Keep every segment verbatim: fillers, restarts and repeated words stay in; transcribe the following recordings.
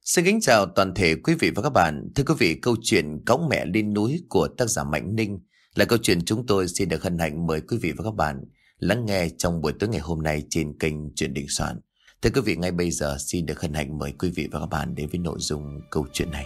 Xin kính chào toàn thể quý vị và các bạn. Thưa quý vị, câu chuyện Cõng mẹ lên núi của tác giả Mạnh Ninh là câu chuyện chúng tôi xin được hân hạnh mời quý vị và các bạn lắng nghe trong buổi tối ngày hôm nay trên kênh Chuyện Đình Soạn. Thưa quý vị, ngay bây giờ xin được hân hạnh mời quý vị và các bạn đến với nội dung câu chuyện này.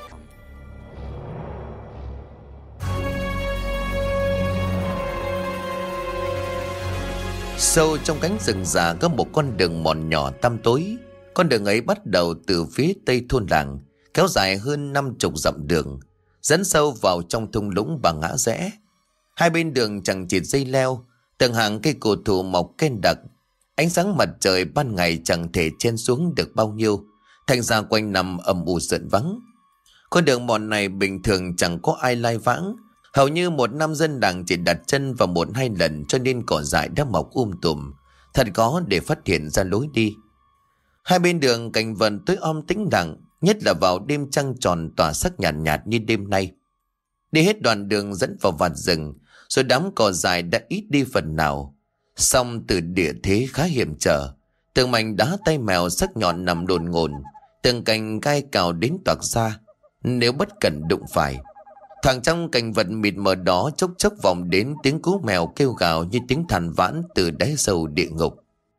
Sâu trong cánh rừng già có một con đường mòn nhỏ tăm tối. Con đường ấy bắt đầu từ phía tây thôn làng, kéo dài hơn năm chục dặm đường, dẫn sâu vào trong thung lũng và ngã rẽ. Hai bên đường chẳng chịt dây leo, từng hàng cây cổ thụ mọc ken đặc. Ánh sáng mặt trời ban ngày chẳng thể chen xuống được bao nhiêu, thành ra quanh năm âm u rợn vắng. Con đường mòn này bình thường chẳng có ai lai vãng, hầu như một năm dân làng chỉ đặt chân vào một hai lần, cho nên cỏ dại đã mọc um tùm, thật khó để phát hiện ra lối đi. Hai bên đường cảnh vật tối om tĩnh lặng, nhất là vào đêm trăng tròn tỏa sắc nhạt nhạt như đêm nay. Đi hết đoạn đường dẫn vào vạt rừng, rồi đám cỏ dại đã ít đi phần nào. Song từ địa thế khá hiểm trở, từng mảnh đá tay mèo sắc nhọn nằm đồn ngồn, từng cành gai cào đến toạc ra, nếu bất cẩn đụng phải. Thoảng trong cảnh vật mịt mờ đó chốc chốc vọng đến tiếng cú mèo kêu gào như tiếng than vãn từ đáy sâu địa ngục.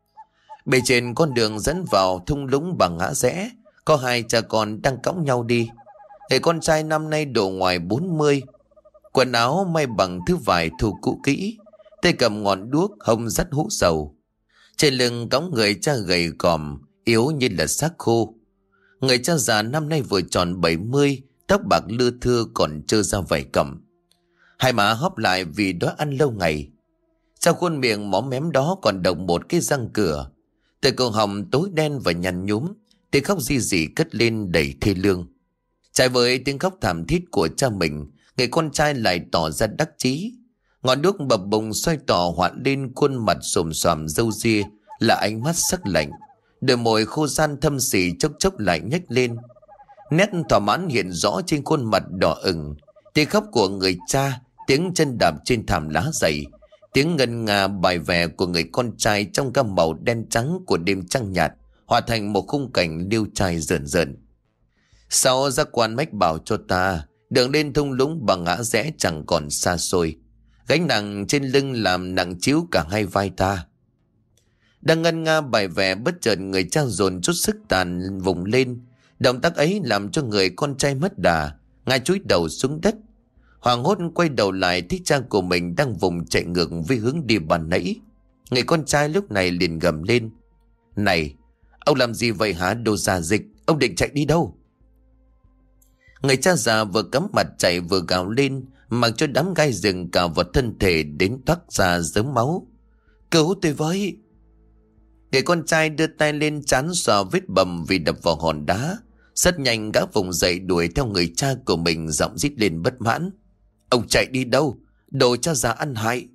Bề trên con đường dẫn vào thung lũng bằng ngã rẽ, có hai cha con đang cõng nhau đi. Người con trai năm nay độ ngoài bốn mươi, quần áo may bằng thứ vải thu cũ kỹ, tay cầm ngọn đuốc, hông dắt hũ sầu. Trên lưng cõng người cha gầy còm, yếu như là xác khô. Người cha già năm nay vừa tròn bảy mươi, tóc bạc lưa thưa còn trơ ra vảy cẩm. Hai má hóp lại vì đói ăn lâu ngày. Trong khuôn miệng móm mém đó còn đọng một cái răng cửa. Từ cổ họng tối đen và nhăn nhúm, tiếng khóc ri rỉ cất lên đầy thê lương. Trái với tiếng khóc thảm thiết của cha mình, người con trai lại tỏ ra đắc chí. Ngọn đuốc bập bùng xoay tỏ hoạn lên khuôn mặt xồm xoàm râu ria, là ánh mắt sắc lạnh. Đôi môi khô ran thâm sỉ chốc chốc lại nhếch lên. Nét thỏa mãn hiện rõ trên khuôn mặt đỏ ửng. Tiếng khóc của người cha, tiếng chân đạp trên thảm lá dày, tiếng ngân nga bài vè của người con trai trong gam màu đen trắng của đêm trăng nhạt, hòa thành một khung cảnh liêu trai rợn rợn. Sau giác quan mách bảo cho ta, đường lên thung lũng bằng ngã rẽ chẳng còn xa xôi. Gánh nặng trên lưng làm nặng chiếu cả hai vai ta. Đang ngân nga bài vè, bất chợt người cha dồn chút sức tàn vùng lên. Động tác ấy làm cho người con trai mất đà, ngã chúi đầu xuống đất. Hoàng hốt quay đầu lại thấy cha của mình đang vùng chạy ngược với hướng đi ban nãy. Người con trai lúc này liền gầm lên: "Này, ông làm gì vậy hả đồ già dịch? Ông định chạy đi đâu?" Người cha già vừa cắm mặt chạy vừa gào lên, mặc cho đám gai rừng cào vào thân thể đến toát ra dớm máu. "Cứu tôi với!" Người con trai đưa tay lên trán xoa vết bầm vì đập vào hòn đá. Rất nhanh gã vùng dậy đuổi theo người cha của mình, giọng rít lên bất mãn: "Ông chạy đi đâu? Đồ cha già ăn hại!"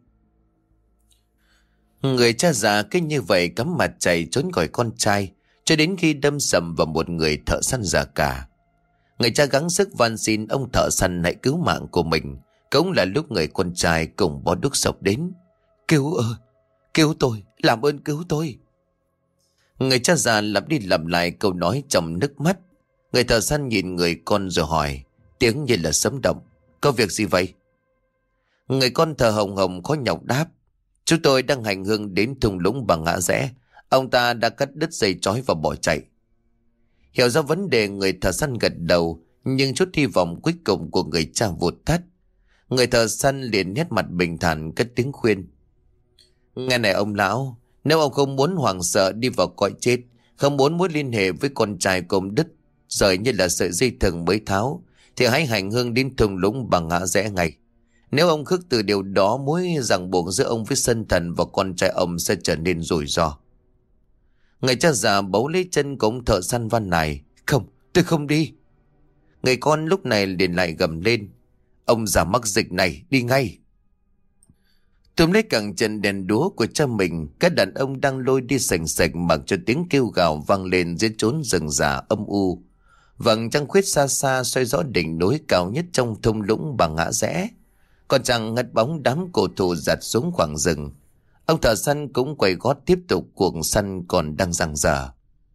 Người cha già cứ như vậy cắm mặt chạy trốn khỏi con trai, cho đến khi đâm sầm vào một người thợ săn già cả. Người cha gắng sức van xin ông thợ săn hãy cứu mạng của mình. Cũng là lúc người con trai cùng bó đuốc sộc đến: "Cứu ơi, cứu tôi, làm ơn cứu tôi!" Người cha già lặp đi lặp lại câu nói trong nước mắt. Người thợ săn nhìn người con rồi hỏi, tiếng như là sấm động: "Có việc gì vậy?" Người con thở hồng hồng khó nhọc đáp: "Chúng tôi đang hành hương đến thung lũng bằng ngã rẽ. Ông ta đã cắt đứt dây trói và bỏ chạy." Hiểu ra vấn đề, người thợ săn gật đầu, nhưng chút hy vọng cuối cùng của người cha vụt tắt. Người thợ săn liền nét mặt bình thản cất tiếng khuyên: "Nghe này ông lão, nếu ông không muốn hoảng sợ đi vào cõi chết, không muốn mối liên hệ với con trai của ông đứt rời như là sợi dây thừng mới tháo, thì hãy hành hương đến thung lũng bằng ngã rẽ ngay. Nếu ông khước từ điều đó, mối ràng buộc giữa ông với sân thần và con trai ông sẽ trở nên rủi ro." Người cha già bấu lấy chân của ông thợ săn van nài: "Không, tôi không đi." Người con lúc này liền lại gầm lên: "Ông già mắc dịch này, đi ngay!" Túm lấy cẳng chân đèn đúa của cha mình, các đàn ông đang lôi đi sành sạch, mặc cho tiếng kêu gào vang lên dưới chốn rừng già âm u. Vầng trăng khuyết xa xa xoay rõ đỉnh núi cao nhất trong thung lũng bằng ngã rẽ. Còn chẳng ngất bóng đám cổ thụ giặt xuống khoảng rừng. Ông thợ săn cũng quay gót tiếp tục cuộc săn còn đang dang dở.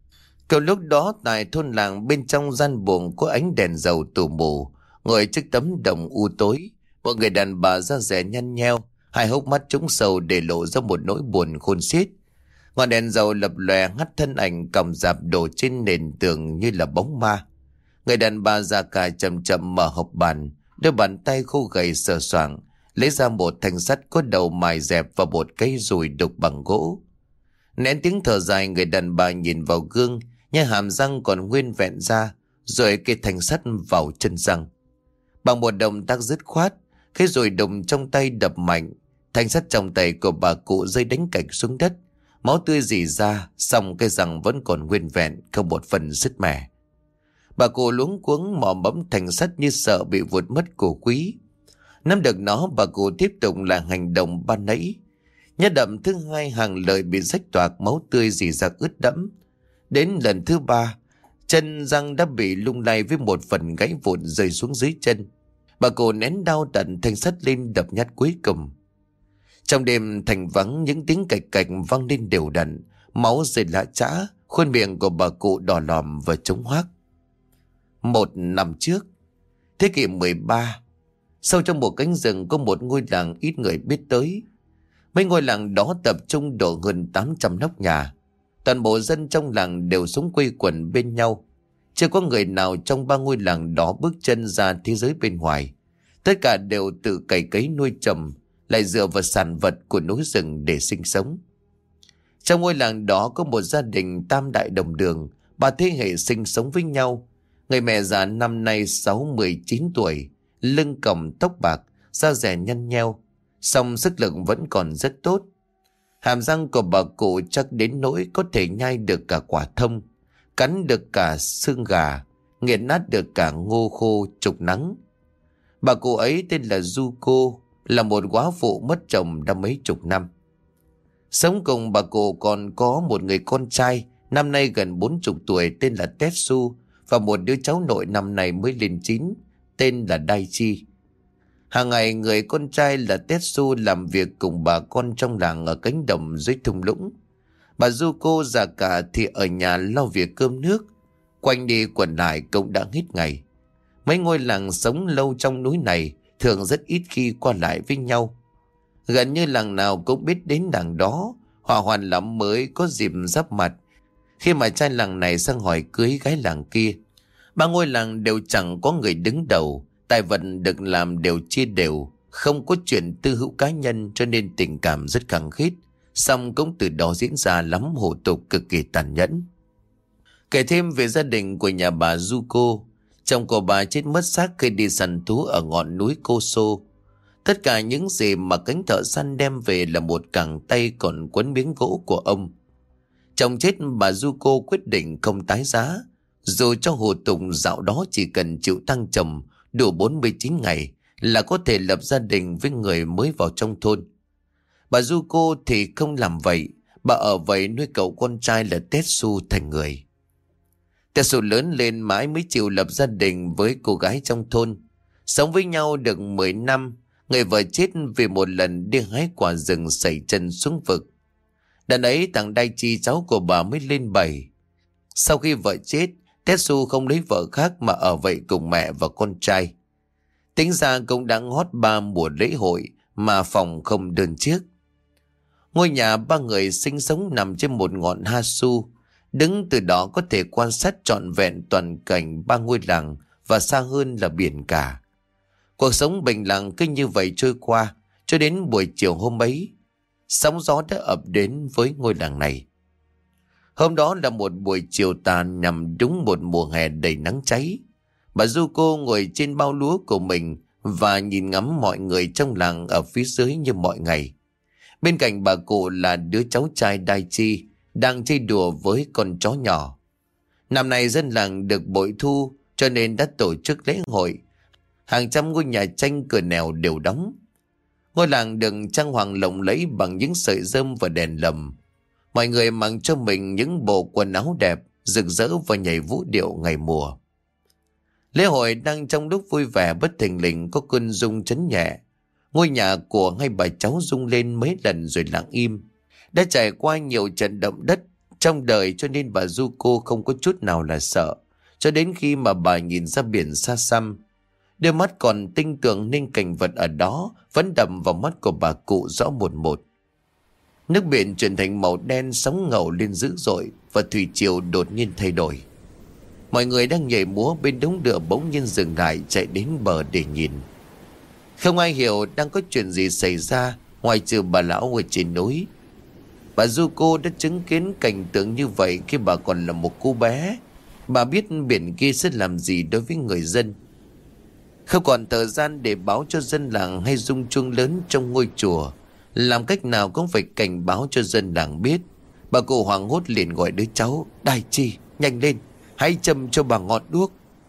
Cầu lúc đó tại thôn làng, bên trong gian buồng có ánh đèn dầu tù mù, ngồi trước tấm đồng u tối, một người đàn bà da dẻ nhăn nheo, hai hốc mắt trũng sầu để lộ ra một nỗi buồn khôn xiết. Ngọn đèn dầu lập lòe hắt thân ảnh còng rạp đổ trên nền tường như là bóng ma. Người đàn bà già cả chậm chậm mở hộc bàn, đôi bàn tay khô gầy sờ soạng lấy ra một thanh sắt có đầu mài dẹp và một cây dùi đục bằng gỗ. Nén tiếng thở dài, người đàn bà nhìn vào gương, nhai hàm răng còn nguyên vẹn ra, rồi kê thanh sắt vào chân răng. Bằng một động tác dứt khoát, cái dùi đụng trong tay đập mạnh, thanh sắt trong tay của bà cụ rơi đánh cạch xuống đất. Máu tươi rỉ ra, song cái răng vẫn còn nguyên vẹn, không một phần sứt mẻ. Bà cụ luống cuống mò mẫm thanh sắt như sợ bị vụt mất cổ quý. Nắm được nó, bà cụ tiếp tục là hành động ban nãy. Nhát đậm thứ hai, hàng lợi bị rách toạc, máu tươi rỉ ra ướt đẫm. Đến lần thứ ba, chân răng đã bị lung lay với một phần gãy vụn rơi xuống dưới chân. Bà cụ nén đau đặt thanh sắt lên đập nhát cuối cùng. Trong đêm thành vắng, những tiếng cạch cạch vang lên đều đặn, máu rơi lã chã, khuôn miệng của bà cụ đỏ lòm và trống hoác. Một năm trước, thế kỷ mười ba, sâu trong một cánh rừng có một ngôi làng ít người biết tới. Mấy ngôi làng đó tập trung độ hơn tám trăm nóc nhà. Toàn bộ dân trong làng đều sống quây quần bên nhau. Chưa có người nào trong ba ngôi làng đó bước chân ra thế giới bên ngoài. Tất cả đều tự cày cấy nuôi trồng, lại dựa vào sản vật của núi rừng để sinh sống. Trong ngôi làng đó có một gia đình tam đại đồng đường, ba thế hệ sinh sống với nhau. Người mẹ già năm nay sáu mươi chín tuổi, lưng còng tóc bạc, da dẻ nhăn nheo, song sức lực vẫn còn rất tốt. Hàm răng của bà cụ chắc đến nỗi có thể nhai được cả quả thông, cắn được cả xương gà, nghiền nát được cả ngô khô trục nắng. Bà cụ ấy tên là Du Cô, là một góa phụ mất chồng đã mấy chục năm. Sống cùng bà cụ còn có một người con trai năm nay gần bốn chục tuổi tên là Tetsu, và một đứa cháu nội năm nay mới lên chín tên là Daichi. Hàng ngày người con trai là Tetsu làm việc cùng bà con trong làng ở cánh đồng dưới thung lũng. Bà Yuko già cả thì ở nhà lo việc cơm nước. Quanh đi quẩn lại cũng đã hết ngày. Mấy ngôi làng sống lâu trong núi này thường rất ít khi qua lại với nhau. Gần như làng nào cũng biết đến làng đó, hòa hoàn lắm mới có dịp giáp mặt khi mà trai làng này sang hỏi cưới gái làng kia. Ba ngôi làng đều chẳng có người đứng đầu, tài vật được làm đều chia đều, không có chuyện tư hữu cá nhân, cho nên tình cảm rất khăng khít. Song cũng từ đó diễn ra lắm hủ tục cực kỳ tàn nhẫn. Kể thêm về gia đình của nhà bà Yuko, chồng của bà chết mất xác khi đi săn thú ở ngọn núi Koso. Tất cả những gì mà cánh thợ săn đem về là một cẳng tay còn quấn miếng gỗ của ông. Chồng chết, bà Yuko quyết định không tái giá, dù cho hủ tục dạo đó chỉ cần chịu tăng trầm đủ bốn mươi chín ngày là có thể lập gia đình với người mới vào trong thôn. Bà Yuko thì không làm vậy, bà ở vậy nuôi cậu con trai là Tetsu thành người. Tetsu lớn lên mãi mới chịu lập gia đình với cô gái trong thôn. Sống với nhau được mười năm, người vợ chết vì một lần đi hái quả rừng sẩy chân xuống vực. Đợt ấy thằng Daichi cháu của bà mới lên bảy. Sau khi vợ chết, Tetsu không lấy vợ khác mà ở vậy cùng mẹ và con trai. Tính ra cũng đã ngót ba mùa lễ hội mà phòng không đơn chiếc. Ngôi nhà ba người sinh sống nằm trên một ngọn Hasu. Đứng từ đó có thể quan sát trọn vẹn toàn cảnh ba ngôi làng và xa hơn là biển cả. Cuộc sống bình lặng cứ như vậy trôi qua cho đến buổi chiều hôm ấy. Sóng gió đã ập đến với ngôi làng này. Hôm đó là một buổi chiều tàn nhằm đúng một mùa hè đầy nắng cháy. Bà Yuko ngồi trên bao lúa của mình và nhìn ngắm mọi người trong làng ở phía dưới như mọi ngày. Bên cạnh bà cụ là đứa cháu trai Daichi đang chơi đùa với con chó nhỏ. Năm nay dân làng được bội thu cho nên đã tổ chức lễ hội. Hàng trăm ngôi nhà tranh cửa nẻo đều đóng. Ngôi làng được trang hoàng lộng lẫy bằng những sợi rơm và đèn lồng. Mọi người mặc cho mình những bộ quần áo đẹp, rực rỡ và nhảy vũ điệu ngày mùa. Lễ hội đang trong lúc vui vẻ, bất thình lình có cơn rung chấn nhẹ. Ngôi nhà của hai bà cháu rung lên mấy lần rồi lặng im. Đã trải qua nhiều trận động đất, trong đời, cho nên bà Zuko không có chút nào là sợ. Cho đến khi mà bà nhìn ra biển xa xăm, đôi mắt còn tinh tường nên cảnh vật ở đó vẫn đập vào mắt của bà cụ rõ một một. Nước biển chuyển thành màu đen, sóng ngầu lên dữ dội và thủy triều đột nhiên thay đổi. Mọi người đang nhảy múa bên đống lửa bỗng nhiên dừng lại, chạy đến bờ để nhìn. Không ai hiểu đang có chuyện gì xảy ra ngoài trừ bà lão ở trên núi. Bà Zuko đã chứng kiến cảnh tượng như vậy khi bà còn là một cô bé. Bà biết biển kia sẽ làm gì đối với người dân. Không còn thời gian để báo cho dân làng hay rung chuông lớn trong ngôi chùa. Làm cách nào cũng phải cảnh báo cho dân làng biết. Bà cụ hoảng hốt liền gọi đứa cháu: Đài Chi, nhanh lên, hãy châm cho bà ngọn đuốc.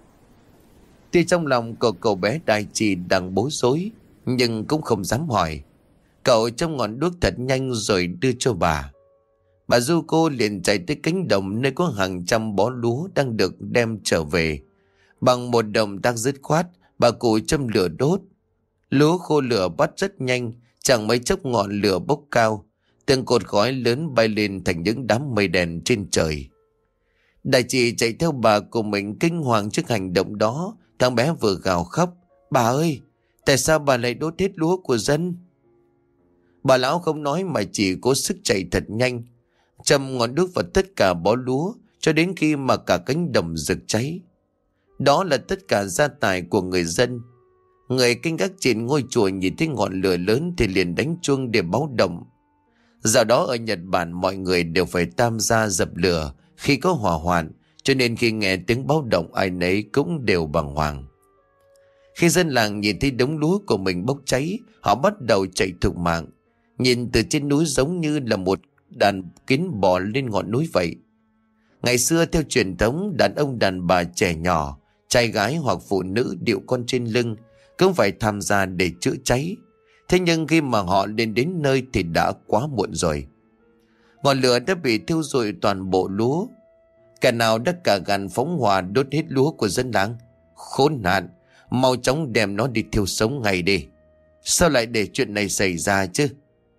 Tuy trong lòng của cậu bé Đài Chi đang bối rối, nhưng cũng không dám hỏi. Cậu châm ngọn đuốc thật nhanh rồi đưa cho bà. Bà Zuko liền chạy tới cánh đồng nơi có hàng trăm bó lúa đang được đem trở về. Bằng một động tác dứt khoát, bà cụ châm lửa đốt. Lúa khô lửa bắt rất nhanh, chẳng mấy chốc ngọn lửa bốc cao. Từng cột khói lớn bay lên thành những đám mây đèn trên trời. Đại chị chạy theo bà của mình kinh hoàng trước hành động đó. Thằng bé vừa gào khóc: Bà ơi, tại sao bà lại đốt hết lúa của dân? Bà lão không nói mà chỉ cố sức chạy thật nhanh, châm ngọn đuốc vào tất cả bó lúa cho đến khi mà cả cánh đồng rực cháy. Đó là tất cả gia tài của người dân. Người canh gác trên ngôi chùa nhìn thấy ngọn lửa lớn thì liền đánh chuông để báo động. Dạo đó ở Nhật Bản mọi người đều phải tham gia dập lửa khi có hỏa hoạn, cho nên khi nghe tiếng báo động ai nấy cũng đều bàng hoàng. Khi dân làng nhìn thấy đống lúa của mình bốc cháy, họ bắt đầu chạy thục mạng. Nhìn từ trên núi giống như là một đàn kiến bò lên ngọn núi vậy. Ngày xưa theo truyền thống, đàn ông đàn bà trẻ nhỏ, trai gái hoặc phụ nữ điệu con trên lưng cũng phải tham gia để chữa cháy. Thế nhưng khi mà họ lên đến nơi thì đã quá muộn rồi. Ngọn lửa đã bị thiêu rụi toàn bộ lúa. Cả nào đã cả gan phóng hỏa đốt hết lúa của dân làng. Khốn nạn, mau chóng đem nó đi thiêu sống ngay đi. Sao lại để chuyện này xảy ra chứ?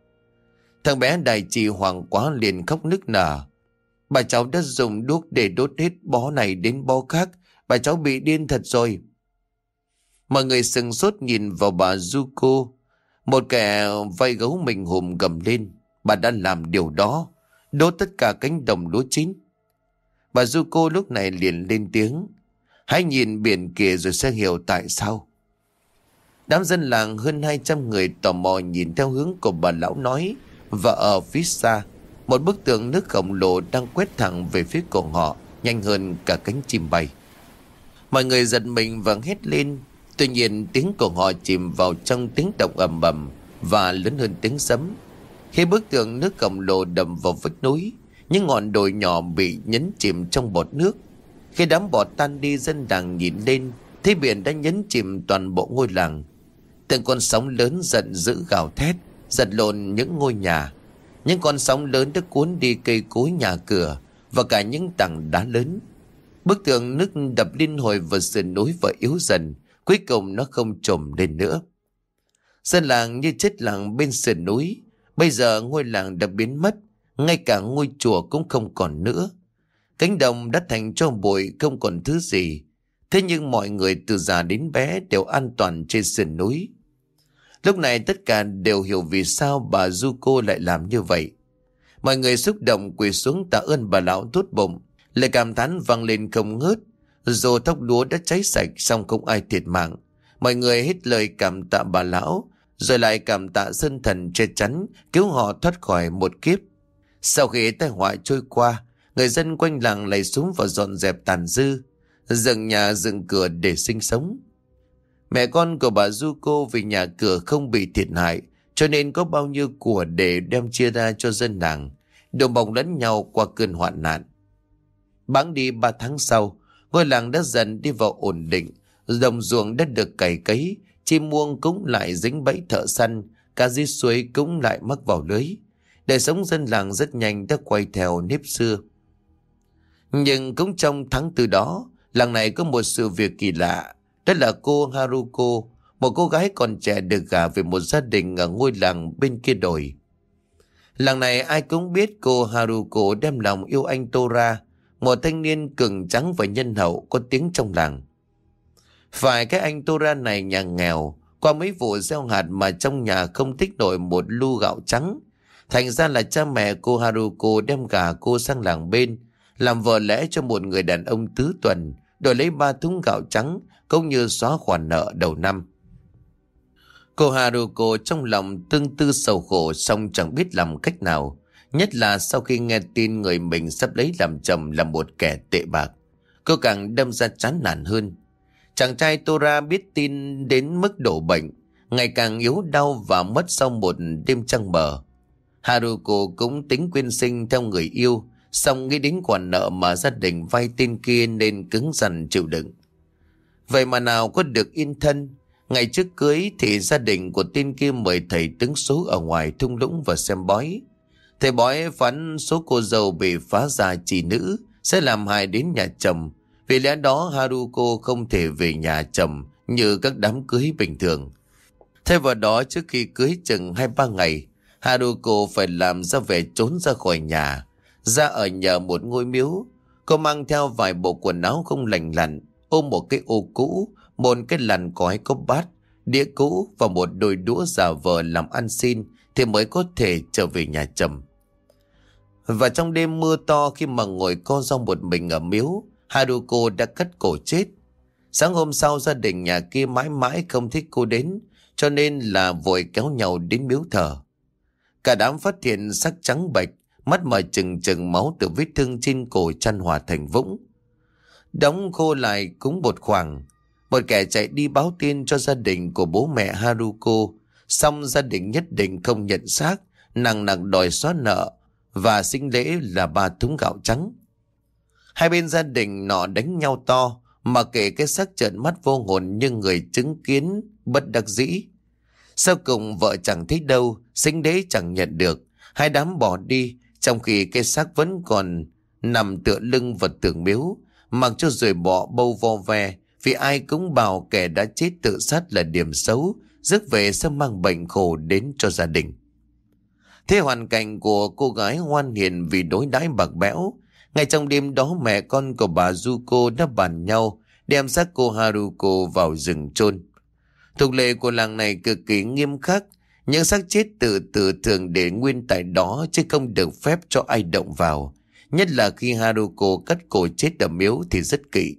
Thằng bé Đại Trì hoảng quá liền khóc nức nở. Bà cháu đã dùng đuốc để đốt hết bó này đến bó khác. Bà cháu bị điên thật rồi. Mọi người sừng sốt nhìn vào bà Zuko. Một kẻ vai gấu mình hùm gầm lên: Bà đã làm điều đó, đốt tất cả cánh đồng lúa chín. Bà Zuko lúc này liền lên tiếng: Hãy nhìn biển kìa rồi sẽ hiểu tại sao. Đám dân làng hơn hai trăm người tò mò nhìn theo hướng của bà lão nói. Và ở phía xa, một bức tường nước khổng lồ đang quét thẳng về phía của họ, nhanh hơn cả cánh chim bay. Mọi người giật mình và hét lên. Tuy nhiên tiếng của họ chìm vào trong tiếng động ầm ầm và lớn hơn tiếng sấm. Khi bức tường nước khổng lồ đâm vào vách núi, những ngọn đồi nhỏ bị nhấn chìm trong bọt nước. Khi đám bọt tan đi, dân làng nhìn lên thấy biển đã nhấn chìm toàn bộ ngôi làng. Từng con sóng lớn giận dữ gào thét, giật lộn những ngôi nhà. Những con sóng lớn đã cuốn đi cây cối nhà cửa và cả những tảng đá lớn. Bức tường nước đập liên hồi vào sườn núi và yếu dần. Cuối cùng nó không trồm lên nữa. Dân làng như chết lặng bên sườn núi. Bây giờ ngôi làng đã biến mất, ngay cả ngôi chùa cũng không còn nữa. Cánh đồng đã thành tro bụi, không còn thứ gì. Thế nhưng mọi người từ già đến bé đều an toàn trên sườn núi. Lúc này tất cả đều hiểu vì sao bà Zuko lại làm như vậy. Mọi người xúc động quỳ xuống tạ ơn bà lão tốt bụng. Lời cảm thán vang lên không ngớt. Dù thóc lúa đã cháy sạch xong không ai thiệt mạng. Mọi người hết lời cảm tạ bà lão, rồi lại cảm tạ sơn thần che chắn cứu họ thoát khỏi một kiếp. Sau khi tai họa trôi qua, người dân quanh làng lầy xuống và dọn dẹp tàn dư, dựng nhà dựng cửa để sinh sống. Mẹ con của bà Zuko vì nhà cửa không bị thiệt hại, cho nên có bao nhiêu của để đem chia ra cho dân làng, đùm bọc lẫn nhau qua cơn hoạn nạn. Bẵng đi ba tháng sau, ngôi làng đã dần đi vào ổn định, đồng ruộng đã được cày cấy, chim muông cũng lại dính bẫy thợ săn, cá dưới suối cũng lại mắc vào lưới. Đời sống dân làng rất nhanh đã quay theo nếp xưa. Nhưng cũng trong tháng tư đó, làng này có một sự việc kỳ lạ. Đó là cô Haruko, một cô gái còn trẻ được gả về một gia đình ở ngôi làng bên kia đồi. Làng này ai cũng biết cô Haruko đem lòng yêu anh Tora, một thanh niên cứng trắng và nhân hậu có tiếng trong làng. Phải cái anh Tora này nhà nghèo, qua mấy vụ gieo hạt mà trong nhà không tích nổi một lu gạo trắng. Thành ra là cha mẹ cô Haruko đem gả cô sang làng bên, làm vợ lẽ cho một người đàn ông tứ tuần, đổi lấy ba thúng gạo trắng, cũng như xóa khoản nợ đầu năm. Cô Haruko trong lòng tương tư sầu khổ, song chẳng biết làm cách nào, nhất là sau khi nghe tin người mình sắp lấy làm chồng là một kẻ tệ bạc. Cô càng đâm ra chán nản hơn. Chàng trai Tora biết tin đến mức đổ bệnh, ngày càng yếu đau và mất sau một đêm trăng mờ. Haruko cũng tính quyên sinh theo người yêu, song nghĩ đến khoản nợ mà gia đình vay tên kia nên cứng rắn chịu đựng. Vậy mà nào có được yên thân. Ngày trước cưới thì gia đình của tên kia mời thầy tướng số ở ngoài thung lũng và xem bói. Thầy bói phán số cô dâu bị phá gia chỉ nữ sẽ làm hại đến nhà chồng. Vì lẽ đó Haruko không thể về nhà chồng như các đám cưới bình thường. Thay vào đó, trước khi cưới chừng hai ba ngày, Haruko phải làm ra vẻ trốn ra khỏi nhà, ra ở nhờ một ngôi miếu. Cô mang theo vài bộ quần áo không lành lặn, ôm một cái ô cũ, một cái làn cói có bát, đĩa cũ và một đôi đũa giả vờ làm ăn xin thì mới có thể trở về nhà chồng. Và trong đêm mưa to, khi mà ngồi co ro một mình ở miếu, Haruko đã cắt cổ chết. Sáng hôm sau, gia đình nhà kia mãi mãi không thích cô đến, cho nên là vội kéo nhau đến miếu thờ. Cả đám phát hiện sắc trắng bệch, mắt mở trừng trừng, máu từ vết thương trên cổ chan hòa thành vũng. Đóng khô lại cũng một khoảng. Một kẻ chạy đi báo tin cho gia đình của bố mẹ Haruko, xong gia đình nhất định không nhận xác, nặng nặng đòi xóa nợ và sinh lễ là ba thúng gạo trắng. Hai bên gia đình nọ đánh nhau to, mà kể cái xác trợn mắt vô hồn như người chứng kiến bất đắc dĩ. Sau cùng vợ chẳng thấy đâu, sinh lễ chẳng nhận được, hai đám bỏ đi, trong khi cái xác vẫn còn nằm tựa lưng vào tường miếu, mặc cho rồi bỏ bâu vo ve, vì ai cũng bảo kẻ đã chết tự sát là điểm xấu, rước về sẽ mang bệnh khổ đến cho gia đình. Thế hoàn cảnh của cô gái ngoan hiền vì đối đãi bạc bẽo. Ngay trong đêm đó, mẹ con của bà Zuko đã bàn nhau đem xác cô Haruko vào rừng chôn. Tục lệ của làng này cực kỳ nghiêm khắc, những xác chết tự tử thường để nguyên tại đó chứ không được phép cho ai động vào. Nhất là khi Haruko cắt cổ chết ở miếu thì rất kỵ.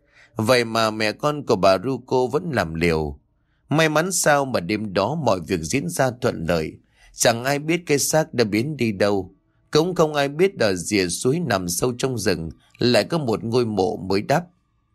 Vậy mà mẹ con của bà Ruko vẫn làm liều. May mắn sao mà đêm đó mọi việc diễn ra thuận lợi. Chẳng ai biết cái xác đã biến đi đâu. Cũng không ai biết ở rìa suối nằm sâu trong rừng lại có một ngôi mộ mới đắp.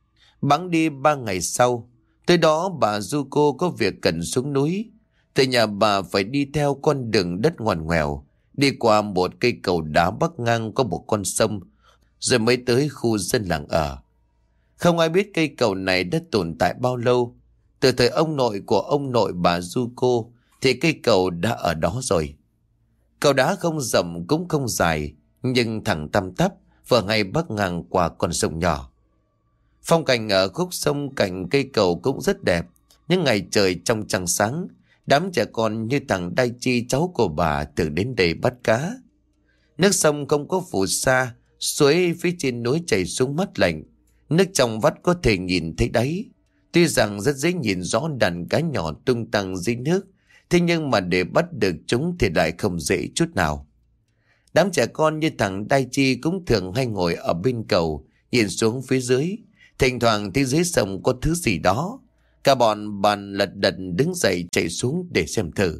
Bẵng đi ba ngày sau, tới đó bà Ruko có việc cần xuống núi. Từ nhà bà phải đi theo con đường đất ngoằn ngoèo, đi qua một cây cầu đá bắc ngang có một con sông, rồi mới tới khu dân làng ở. Không ai biết cây cầu này đã tồn tại bao lâu. Từ thời ông nội của ông nội bà Zuko thì cây cầu đã ở đó rồi. Cầu đá không rộng cũng không dài, nhưng thẳng tăm tắp vừa ngay bắc ngang qua con sông nhỏ. Phong cảnh ở khúc sông cạnh cây cầu cũng rất đẹp. Những ngày trời trong trăng sáng, đám trẻ con như thằng Daichi cháu của bà thường đến đây bắt cá. Nước sông không có phù sa, suối phía trên núi chảy xuống mát lạnh. Nước trong vắt có thể nhìn thấy đáy. Tuy rằng rất dễ nhìn rõ đàn cá nhỏ tung tăng dưới nước, thế nhưng mà để bắt được chúng thì lại không dễ chút nào. Đám trẻ con như thằng Daichi cũng thường hay ngồi ở bên cầu, nhìn xuống phía dưới. Thỉnh thoảng thấy dưới sông có thứ gì đó. Cả bọn bàn lật đật đứng dậy chạy xuống để xem thử.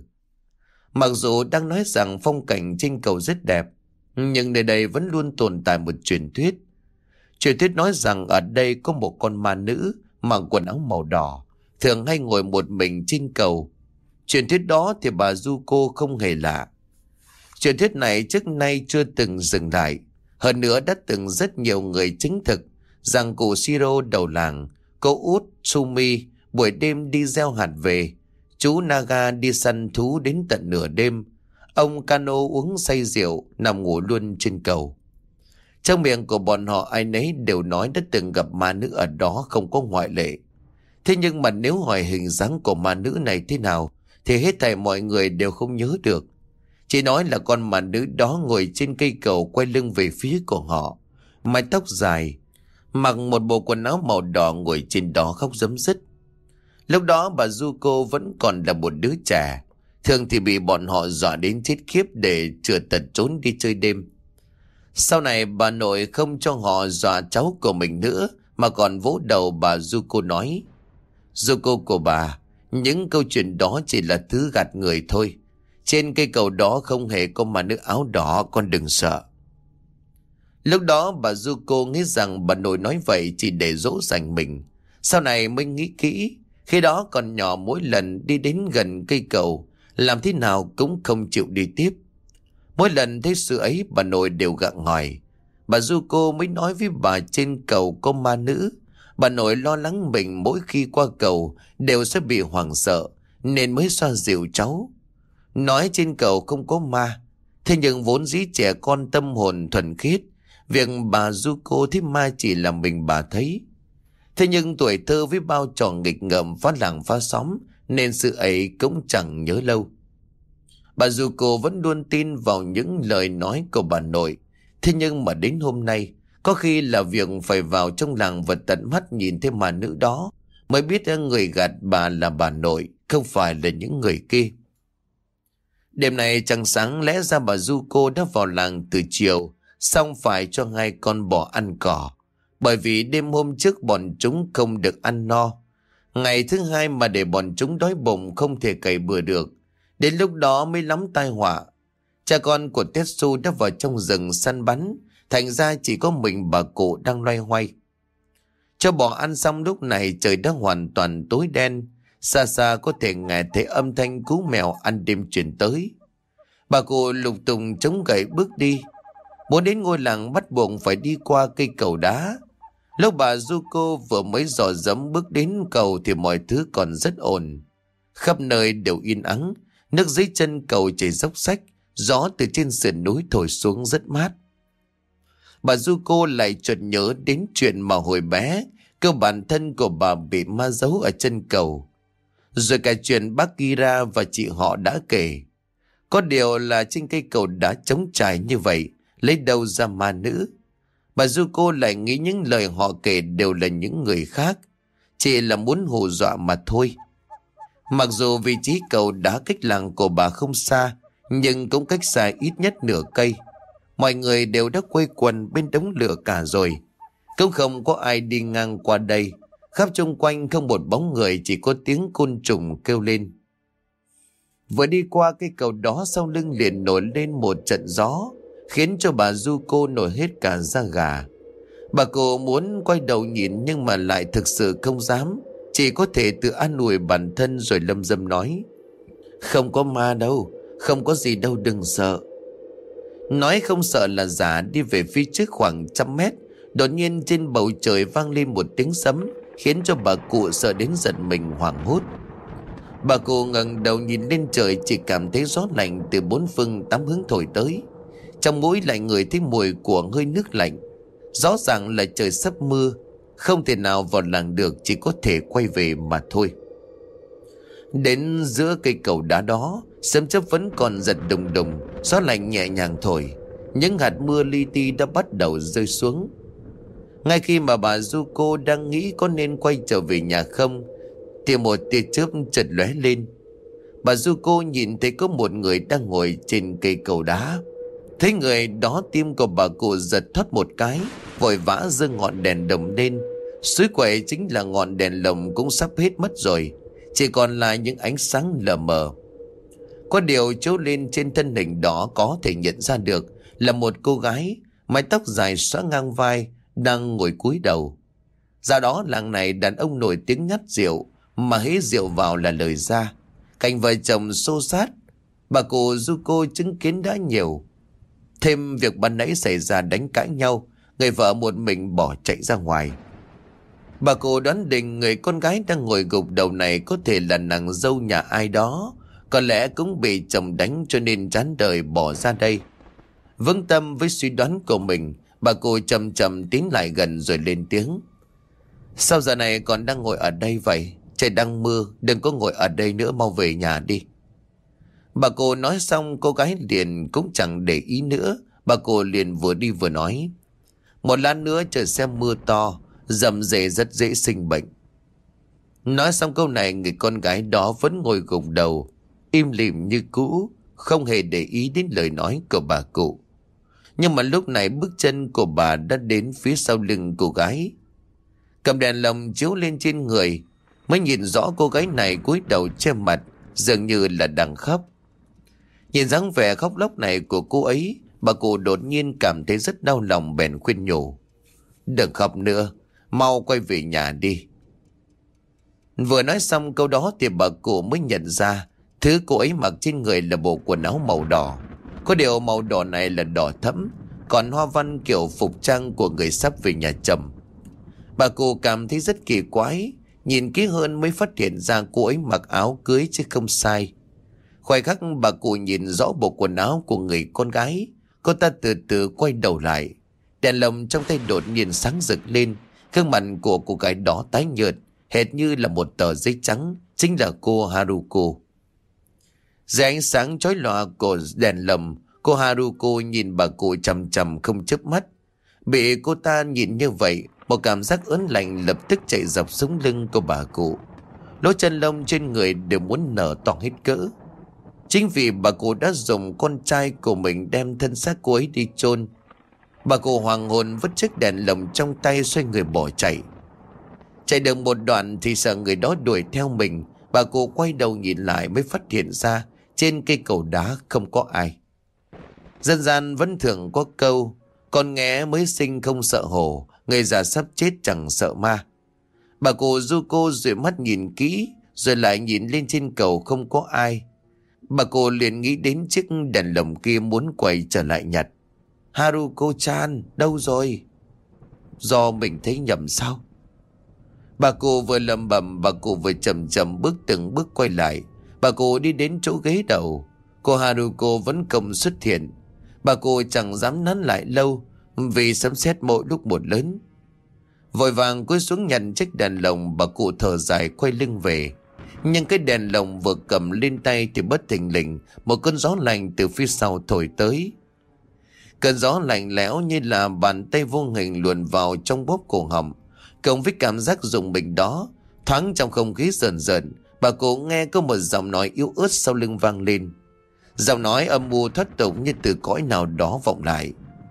Mặc dù đang nói rằng phong cảnh trên cầu rất đẹp, nhưng nơi đây vẫn luôn tồn tại một truyền thuyết. Truyền thuyết nói rằng ở đây có một con ma nữ mặc quần áo màu đỏ, thường hay ngồi một mình trên cầu. Truyền thuyết đó thì bà Zuko không hề lạ. Truyền thuyết này trước nay chưa từng dừng lại. Hơn nữa đã từng rất nhiều người chứng thực rằng cụ Shiro đầu làng, cô út Sumi buổi đêm đi gieo hạt về, chú Naga đi săn thú đến tận nửa đêm, ông Kano uống say rượu nằm ngủ luôn trên cầu. Trong miệng của bọn họ ai nấy đều nói đã từng gặp ma nữ ở đó, không có ngoại lệ. Thế nhưng mà nếu hỏi hình dáng của ma nữ này thế nào thì hết thảy mọi người đều không nhớ được. Chị nói là con ma nữ đó ngồi trên cây cầu quay lưng về phía của họ, mái tóc dài, mặc một bộ quần áo màu đỏ ngồi trên đó khóc rấm rứt. Lúc đó bà Zuko vẫn còn là một đứa trẻ, thường thì bị bọn họ dọa đến chết khiếp để chừa tật trốn đi chơi đêm. Sau này bà nội không cho họ dọa cháu của mình nữa, mà còn vỗ đầu bà Zuko nói: Zuko của bà, những câu chuyện đó chỉ là thứ gạt người thôi. Trên cây cầu đó không hề có ma nữ áo đỏ, con đừng sợ. Lúc đó bà Zuko nghĩ rằng bà nội nói vậy chỉ để dỗ dành mình. Sau này mới nghĩ kỹ, khi đó còn nhỏ, mỗi lần đi đến gần cây cầu, làm thế nào cũng không chịu đi tiếp. Mỗi lần thấy sự ấy, bà nội đều gặng hỏi. Bà Zuko mới nói với bà trên cầu có ma nữ. Bà nội lo lắng mình mỗi khi qua cầu đều sẽ bị hoảng sợ, nên mới xoa dịu cháu. Nói trên cầu không có ma, thế nhưng vốn dĩ trẻ con tâm hồn thuần khiết, việc bà Zuko thấy ma chỉ là mình bà thấy. Thế nhưng tuổi thơ với bao trò nghịch ngợm phá làng phá xóm, nên sự ấy cũng chẳng nhớ lâu. Bà Zuko vẫn luôn tin vào những lời nói của bà nội. Thế nhưng mà đến hôm nay, có khi là việc phải vào trong làng và tận mắt nhìn thấy ma nữ đó, mới biết người gạt bà là bà nội, không phải là những người kia. Đêm này trăng sáng, lẽ ra bà Zuko đã vào làng từ chiều, xong phải cho hai con bò ăn cỏ, bởi vì đêm hôm trước bọn chúng không được ăn no. Ngày thứ hai mà để bọn chúng đói bụng không thể cày bừa được, đến lúc đó mới lắm tai họa. Cha con của Tetsu đã vào trong rừng săn bắn, thành ra chỉ có mình bà cụ đang loay hoay. Cho bò ăn xong, lúc này trời đã hoàn toàn tối đen. Xa xa có thể nghe thấy âm thanh cú mèo ăn đêm truyền tới. Bà cụ lục tùng chống gậy bước đi. Muốn đến ngôi làng bắt buộc phải đi qua cây cầu đá. Lúc bà Zuko vừa mới dò dẫm bước đến cầu thì mọi thứ còn rất ổn. Khắp nơi đều yên ắng, nước dưới chân cầu chảy róc rách, gió từ trên sườn núi thổi xuống rất mát. Bà Zuko lại chợt nhớ đến chuyện mà hồi bé cơ bản thân của bà bị ma giấu ở chân cầu, rồi cả chuyện bác Kira và chị họ đã kể. Có điều là trên cây cầu đá trống trải như vậy, lấy đâu ra ma nữ? Bà Zuko lại nghĩ những lời họ kể đều là những người khác, chỉ là muốn hù dọa mà thôi. Mặc dù vị trí cầu đá cách làng của bà không xa, nhưng cũng cách xa ít nhất nửa cây. Mọi người đều đã quây quần bên đống lửa cả rồi, cũng không có ai đi ngang qua đây. Khắp chung quanh không một bóng người, chỉ có tiếng côn trùng kêu lên. Vừa đi qua cây cầu đó, sau lưng liền nổi lên một trận gió, khiến cho bà Zuko nổi hết cả da gà. Bà cô muốn quay đầu nhìn nhưng mà lại thực sự không dám, chỉ có thể tự an ủi bản thân rồi lâm dâm nói: Không có ma đâu, không có gì đâu, đừng sợ. Nói không sợ là giả, đi về phía trước khoảng trăm mét, đột nhiên trên bầu trời vang lên một tiếng sấm, khiến cho bà cụ sợ đến giật mình hoảng hốt. Bà cụ ngẩng đầu nhìn lên trời, chỉ cảm thấy gió lạnh từ bốn phương tám hướng thổi tới. Trong mũi lại ngửi thấy mùi của hơi nước lạnh. Rõ ràng là trời sắp mưa, không thể nào vào làng được, chỉ có thể quay về mà thôi. Đến giữa cây cầu đá đó, sấm chớp vẫn còn giật đùng đùng, gió lạnh nhẹ nhàng thổi, những hạt mưa li ti đã bắt đầu rơi xuống. Ngay khi mà bà Zuko đang nghĩ có nên quay trở về nhà không, thì một tia chớp chợt lóe lên. Bà Zuko nhìn thấy có một người đang ngồi trên cây cầu đá. Thấy người đó, tim của bà cụ giật thoát một cái, vội vã giơ ngọn đèn đồng lên. Suối quậy chính là ngọn đèn lồng cũng sắp hết mất rồi, chỉ còn lại những ánh sáng lờ mờ. Có điều chiếu lên trên thân hình đó có thể nhận ra được là một cô gái, mái tóc dài xõa ngang vai, đang ngồi cúi đầu. Ra đó làng này đàn ông nổi tiếng nhát rượu, mà hễ rượu vào là lời ra. Cảnh vợ chồng xô xát, bà cụ Zuko chứng kiến đã nhiều. Thêm việc ban nãy xảy ra đánh cãi nhau, người vợ một mình bỏ chạy ra ngoài. Bà cụ đoán định người con gái đang ngồi gục đầu này có thể là nàng dâu nhà ai đó, có lẽ cũng bị chồng đánh cho nên chán đời bỏ ra đây. Vững tâm với suy đoán của mình, bà cụ chậm chậm tiến lại gần rồi lên tiếng: Sao giờ này còn đang ngồi ở đây vậy? Trời đang mưa, đừng có ngồi ở đây nữa, mau về nhà đi. Bà cụ nói xong cô gái liền cũng chẳng để ý nữa. Bà cụ liền vừa đi vừa nói: một lát nữa trời sẽ mưa to, rầm rề rất dễ sinh bệnh. Nói xong câu này, người con gái đó vẫn ngồi gục đầu, im lìm như cũ, không hề để ý đến lời nói của bà cụ. Nhưng mà lúc này bước chân của bà đã đến phía sau lưng cô gái. Cầm đèn lồng chiếu lên trên người, mới nhìn rõ cô gái này cúi đầu che mặt, dường như là đang khóc. Nhìn dáng vẻ khóc lóc này của cô ấy, bà cụ đột nhiên cảm thấy rất đau lòng, bèn khuyên nhủ: đừng khóc nữa, mau quay về nhà đi. Vừa nói xong câu đó thì bà cụ mới nhận ra thứ cô ấy mặc trên người là bộ quần áo màu đỏ. Có điều màu đỏ này là đỏ thẫm, còn hoa văn kiểu phục trang của người sắp về nhà chồng. Bà cụ cảm thấy rất kỳ quái, nhìn kỹ hơn mới phát hiện ra cô ấy mặc áo cưới chứ không sai. Khoảnh khắc bà cụ nhìn rõ bộ quần áo của người con gái, cô ta từ từ quay đầu lại. Đèn lồng trong tay đột nhiên sáng rực lên, gương mặt của cô gái đó tái nhợt, hệt như là một tờ giấy trắng, chính là cô Haruko. Dưới ánh sáng chói lòa của đèn lồng, cô Haruko nhìn bà cụ chằm chằm không chớp mắt. Bị cô ta nhìn như vậy, một cảm giác ớn lạnh lập tức chạy dọc sống lưng của bà cụ. Lỗ chân lông trên người đều muốn nở to hết cỡ. Chính vì bà cụ đã dùng con trai của mình đem thân xác cô ấy đi chôn, bà cụ hoàng hồn vứt chiếc đèn lồng trong tay, xoay người bỏ chạy. Chạy được một đoạn thì sợ người đó đuổi theo mình, bà cụ quay đầu nhìn lại mới phát hiện ra trên cây cầu đá không có ai. Dân gian vẫn thường có câu: con nghé mới sinh không sợ hổ, người già sắp chết chẳng sợ ma. Bà cụ Yuko dụi mắt nhìn kỹ, rồi lại nhìn lên trên cầu không có ai. Bà cụ liền nghĩ đến chiếc đèn lồng kia, muốn quay trở lại nhặt. Haruko-chan đâu rồi? Do mình thấy nhầm sao? Bà cụ vừa lẩm bẩm, bà cụ vừa chậm chậm bước từng bước quay lại. Bà cụ đi đến chỗ ghế đầu, cô Haruko vẫn không xuất hiện. Bà cụ chẳng dám nán lại lâu, vì sấm sét mỗi lúc một lớn. Vội vàng cúi xuống nhận chiếc đèn lồng, bà cụ thở dài quay lưng về. Nhưng cái đèn lồng vừa cầm lên tay thì bất thình lình một cơn gió lạnh từ phía sau thổi tới. Cơn gió lạnh lẽo như là bàn tay vô hình luồn vào trong bóp cổ họng. Cộng với cảm giác rùng mình đó, thoáng trong không khí rờn rợn, bà cụ nghe có một giọng nói yếu ớt sau lưng vang lên. Giọng nói âm u thoát tục như từ cõi nào đó vọng lại: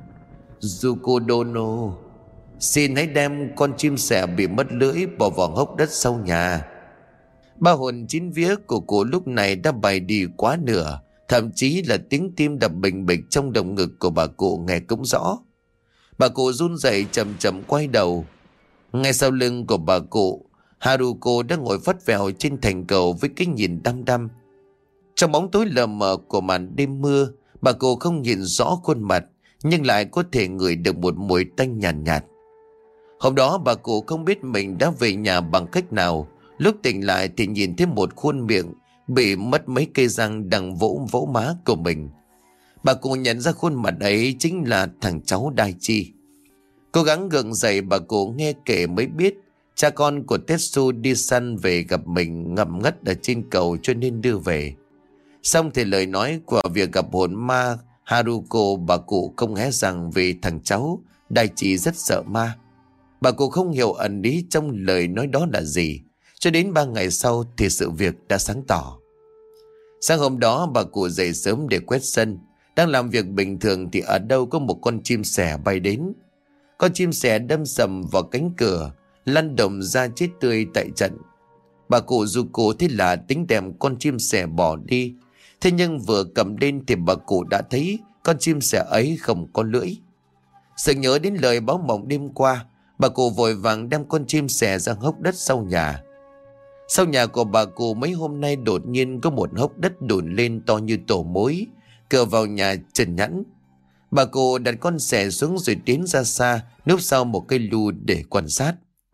Yuko Dono, xin hãy đem con chim sẻ bị mất lưỡi bỏ vào hốc đất sau nhà. Ba hồn chín vía của cụ lúc này đã bay đi quá nửa, thậm chí là tiếng tim đập bình bịch trong lồng ngực của bà cụ nghe cũng rõ. Bà cụ run rẩy chậm chậm quay đầu. Ngay sau lưng của bà cụ, Haruko đang ngồi vắt vẻo trên thành cầu với cái nhìn đăm đăm. Trong bóng tối lờ mờ của màn đêm mưa, bà cụ không nhìn rõ khuôn mặt, nhưng lại có thể ngửi được một mùi tanh nhàn nhạt, nhạt. Hôm đó bà cụ không biết mình đã về nhà bằng cách nào. Lúc tỉnh lại thì nhìn thấy một khuôn miệng bị mất mấy cây răng đang vỗ vỗ má của mình. Bà cụ nhận ra khuôn mặt ấy chính là thằng cháu Daichi. Cố gắng gượng dậy, bà cụ nghe kể mới biết cha con của Tetsu đi săn về gặp mình ngậm ngất ở trên cầu cho nên đưa về. Xong thì lời nói của việc gặp hồn ma Haruko, bà cụ không hé rằng vì thằng cháu Daichi rất sợ ma. Bà cụ không hiểu ẩn ý trong lời nói đó là gì. Cho đến ba ngày sau thì sự việc đã sáng tỏ. Sáng hôm đó bà cụ dậy sớm để quét sân. Đang làm việc bình thường thì ở đâu có một con chim sẻ bay đến. Con chim sẻ đâm sầm vào cánh cửa, lăn đồng ra chết tươi tại trận. Bà cụ Yuko thế là tính đem con chim sẻ bỏ đi. Thế nhưng vừa cầm lên thì bà cụ đã thấy con chim sẻ ấy không có lưỡi. Sự nhớ đến lời báo mộng đêm qua, bà cụ vội vàng đem con chim sẻ ra hốc đất sau nhà. Sau nhà của bà cụ mấy hôm nay đột nhiên có một hốc đất đùn lên to như tổ mối, cửa vào nhà trần nhẵn. Bà cụ đặt con sẻ xuống rồi tiến ra xa, núp sau một cây lu để quan sát.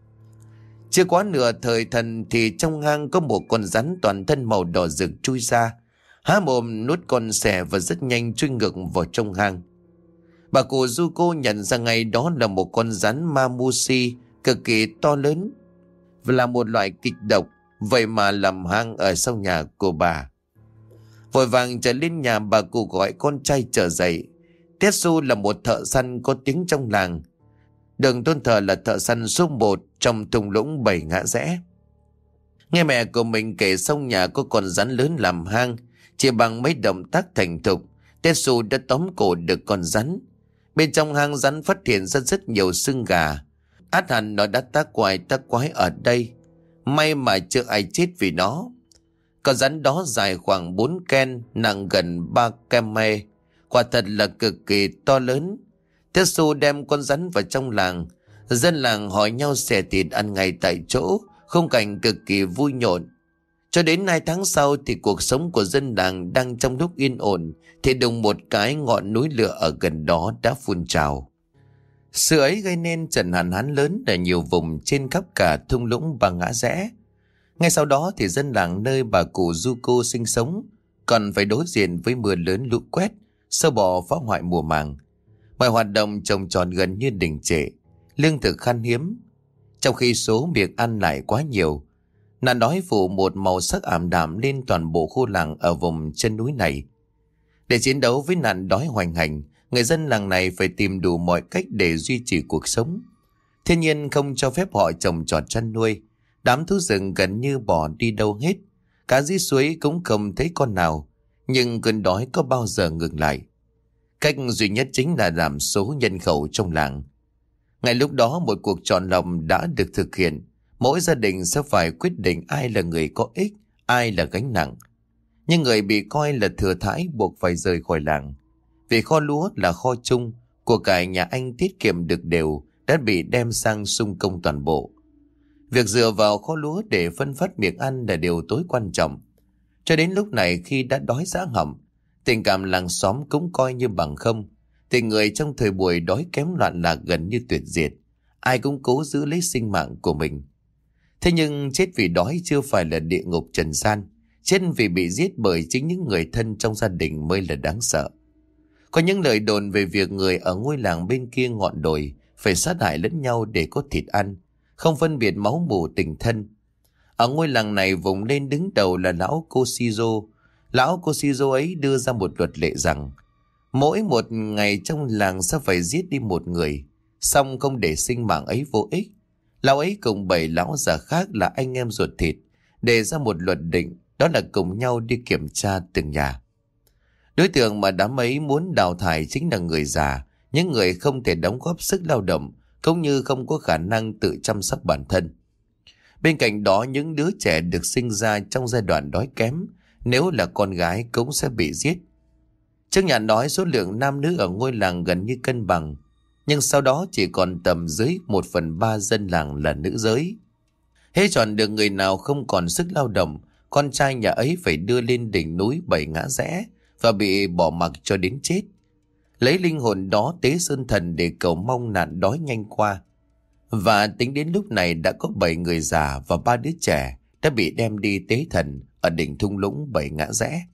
Chưa quá nửa thời thần thì trong hang có một con rắn toàn thân màu đỏ rực chui ra, há mồm nuốt con sẻ và rất nhanh chui ngược vào trong hang. Bà cụ Yuko nhận ra ngay đó là một con rắn Mamushi cực kỳ to lớn và là một loại kịch độc, vậy mà làm hang ở sau nhà của bà. Vội vàng chạy lên nhà bà cụ gọi con trai trở dậy. Tetsu là một thợ săn có tiếng trong làng, được tôn thờ là thợ săn số một trong thung lũng bảy ngã rẽ. Nghe mẹ của mình kể xong nhà có con rắn lớn làm hang, chỉ bằng mấy động tác thành thục, Tetsu đã tóm cổ được con rắn. Bên trong hang rắn phát hiện ra rất nhiều xương gà. Át hẳn nó đã tác quái tác quái ở đây. May mà chưa ai chết vì nó. Con rắn đó dài khoảng bốn ken, nặng gần ba keme. Quả thật là cực kỳ to lớn. Tetsu đem con rắn vào trong làng. Dân làng hỏi nhau xẻ thịt ăn ngay tại chỗ, khung cảnh cực kỳ vui nhộn. Cho đến hai tháng sau thì cuộc sống của dân làng đang trong lúc yên ổn, thì đùng một cái ngọn núi lửa ở gần đó đã phun trào. Sự ấy gây nên trận hạn hán lớn ở nhiều vùng trên khắp cả thung lũng và ngã rẽ. Ngay sau đó thì dân làng nơi bà cụ Yuko sinh sống còn phải đối diện với mưa lớn lũ quét, sâu bọ phá hoại mùa màng. Mọi hoạt động trồng trọt gần như đình trệ, lương thực khan hiếm, trong khi số miệng ăn lại quá nhiều. Nạn đói phủ một màu sắc ảm đạm lên toàn bộ khu làng ở vùng chân núi này. Để chiến đấu với nạn đói hoành hành, người dân làng này phải tìm đủ mọi cách để duy trì cuộc sống. Thiên nhiên không cho phép họ trồng trọt chăn nuôi, đám thú rừng gần như bỏ đi đâu hết, cá dưới suối cũng không thấy con nào. Nhưng cơn đói có bao giờ ngừng lại? Cách duy nhất chính là giảm số nhân khẩu trong làng. Ngay lúc đó một cuộc chọn lọc đã được thực hiện. Mỗi gia đình sẽ phải quyết định ai là người có ích, ai là gánh nặng. Nhưng người bị coi là thừa thãi buộc phải rời khỏi làng. Vì kho lúa là kho chung, của cải nhà anh tiết kiệm được đều đã bị đem sang xung công toàn bộ. Việc dựa vào kho lúa để phân phát miệng ăn là điều tối quan trọng. Cho đến lúc này khi đã đói rã họng, tình cảm làng xóm cũng coi như bằng không. Tình người trong thời buổi đói kém loạn lạc gần như tuyệt diệt. Ai cũng cố giữ lấy sinh mạng của mình. Thế nhưng chết vì đói chưa phải là địa ngục trần gian. Chết vì bị giết bởi chính những người thân trong gia đình mới là đáng sợ. Có những lời đồn về việc người ở ngôi làng bên kia ngọn đồi phải sát hại lẫn nhau để có thịt ăn, không phân biệt máu mủ tình thân. Ở ngôi làng này vùng lên đứng đầu là lão Koshizo. Lão Koshizo ấy đưa ra một luật lệ rằng mỗi một ngày trong làng sẽ phải giết đi một người, song không để sinh mạng ấy vô ích. Lão ấy cùng bảy lão già khác là anh em ruột thịt đề ra một luật định, đó là cùng nhau đi kiểm tra từng nhà. Đối tượng mà đám ấy muốn đào thải chính là người già, những người không thể đóng góp sức lao động cũng như không có khả năng tự chăm sóc bản thân. Bên cạnh đó, những đứa trẻ được sinh ra trong giai đoạn đói kém, nếu là con gái cũng sẽ bị giết. Trước nhà nói số lượng nam nữ ở ngôi làng gần như cân bằng, nhưng sau đó chỉ còn tầm dưới một phần ba dân làng là nữ giới. Hễ chọn được người nào không còn sức lao động, con trai nhà ấy phải đưa lên đỉnh núi bảy ngã rẽ và bị bỏ mặc cho đến chết. Lấy linh hồn đó tế sơn thần để cầu mong nạn đói nhanh qua. Và tính đến lúc này đã có bảy người già và ba đứa trẻ đã bị đem đi tế thần ở đỉnh thung lũng bảy ngã rẽ.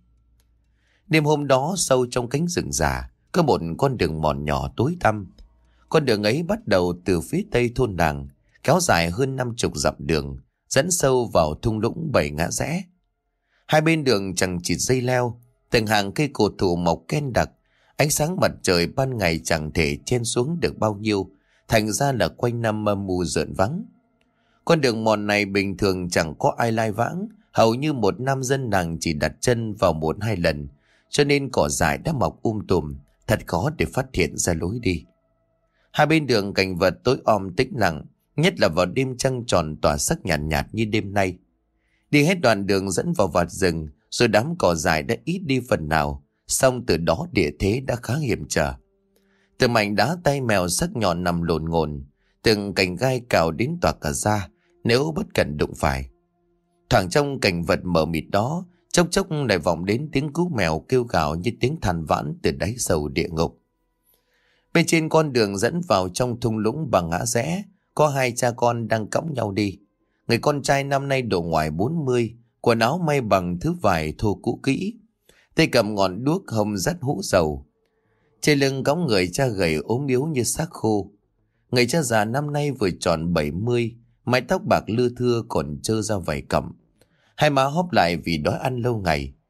Đêm hôm đó, sâu trong cánh rừng già có một con đường mòn nhỏ tối tăm. Con đường ấy bắt đầu từ phía tây thôn làng, kéo dài hơn năm chục dặm đường, dẫn sâu vào thung lũng bảy ngã rẽ. Hai bên đường chẳng chỉ dây leo, từng hàng cây cổ thụ mọc ken đặc, ánh sáng mặt trời ban ngày chẳng thể chen xuống được bao nhiêu, thành ra là quanh năm âm mù rợn vắng. Con đường mòn này bình thường chẳng có ai lai vãng, hầu như một năm dân làng chỉ đặt chân vào một hai lần, cho nên cỏ dại đã mọc um tùm, thật khó để phát hiện ra lối đi. Hai bên đường cảnh vật tối om tĩnh lặng, nhất là vào đêm trăng tròn tỏa sắc nhàn nhạt, nhạt như đêm nay. Đi hết đoạn đường dẫn vào vạt rừng, rồi đám cỏ dại đã ít đi phần nào, song từ đó địa thế đã khá hiểm trở. Từ mảnh đá tay mèo sắc nhọn nằm lồn ngồn, từng cành gai cào đến tỏa cả da nếu bất cẩn đụng phải. Thoảng trong cảnh vật mờ mịt đó, chốc chốc lại vọng đến tiếng cú mèo kêu gào như tiếng than vãn từ đáy sâu địa ngục. Bên trên con đường dẫn vào trong thung lũng bằng ngã rẽ, có hai cha con đang cõng nhau đi. Người con trai năm nay độ ngoài bốn mươi, quần áo may bằng thứ vải thô cũ kỹ, tay cầm ngọn đuốc hồng dắt hũ dầu. Trên lưng cõng người cha gầy ốm yếu như xác khô. Người cha già năm nay vừa tròn bảy mươi, mái tóc bạc lưa thưa còn trơ ra vài cọng, hai má hóp lại vì đói ăn lâu ngày.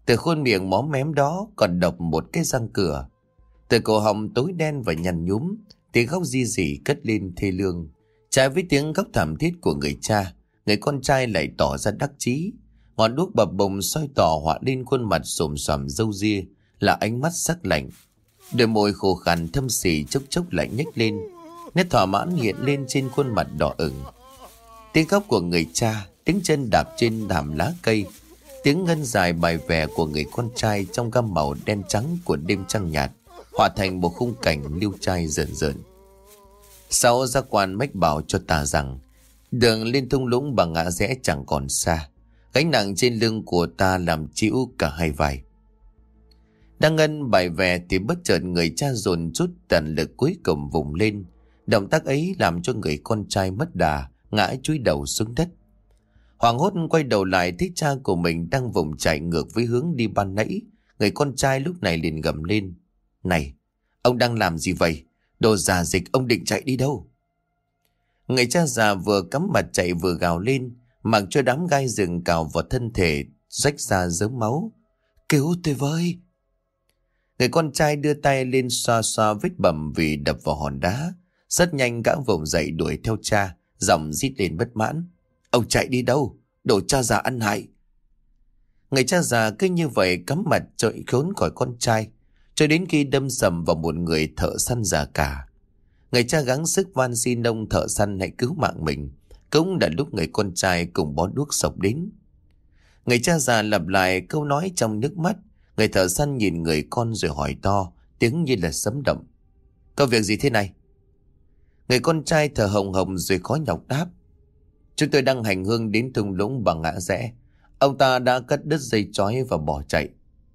Từ khuôn miệng móm mém đó còn độc một cái răng cửa. Từ cổ họng tối đen và nhăn nhúm, tiếng khóc ri rỉ cất lên thê lương. Trái với tiếng khóc thảm thiết của người cha, người con trai lại tỏ ra đắc chí. Ngọn đuốc bập bùng soi tỏ họa lên khuôn mặt xồm xoàm râu ria là ánh mắt sắc lạnh. Đôi môi khô khàn thâm sỉ chốc chốc lại nhếch lên, nét thỏa mãn hiện lên trên khuôn mặt đỏ ửng. Tiếng khóc của người cha, tiếng chân đạp trên thảm lá cây, tiếng ngân dài bài vè của người con trai trong gam màu đen trắng của đêm trăng nhạt, hòa thành một khung cảnh liêu trai rợn rợn. Sau gia quan mách bảo cho ta rằng đường lên thung lũng bằng ngã rẽ chẳng còn xa. Gánh nặng trên lưng của ta làm chịu cả hai vai. Đang ngân bài vè thì bất chợt người cha dồn chút tận lực cuối cùng vùng lên. Động tác ấy làm cho người con trai mất đà, ngã chúi đầu xuống đất. Hoảng hốt quay đầu lại thấy cha của mình đang vùng chạy ngược với hướng đi ban nãy. Người con trai lúc này liền gầm lên: "Này, ông đang làm gì vậy? Đồ già dịch, ông định chạy đi đâu?" Người cha già vừa cắm mặt chạy vừa gào lên, mặc cho đám gai rừng cào vào thân thể, rách ra dớm máu. "Cứu tôi với!" Người con trai đưa tay lên xoa xoa vết bầm vì đập vào hòn đá. Rất nhanh gã vùng dậy đuổi theo cha, giọng rít lên bất mãn: "Ông chạy đi đâu? Đồ cha già ăn hại!" Người cha già cứ như vậy cắm mặt trội khốn khỏi con trai, cho đến khi đâm sầm vào một người thợ săn già cả. Người cha gắng sức van xin ông thợ săn hãy cứu mạng mình. Cũng đã lúc người con trai cùng bó đuốc sộc đến. Người cha già lặp lại câu nói trong nước mắt. Người thợ săn nhìn người con rồi hỏi to, tiếng như là sấm động: "Có việc gì thế này?" Người con trai thở hồng hồng rồi khó nhọc đáp: "Chúng tôi đang hành hương đến thung lũng bằng ngã rẽ. Ông ta đã cắt đứt dây trói và bỏ chạy."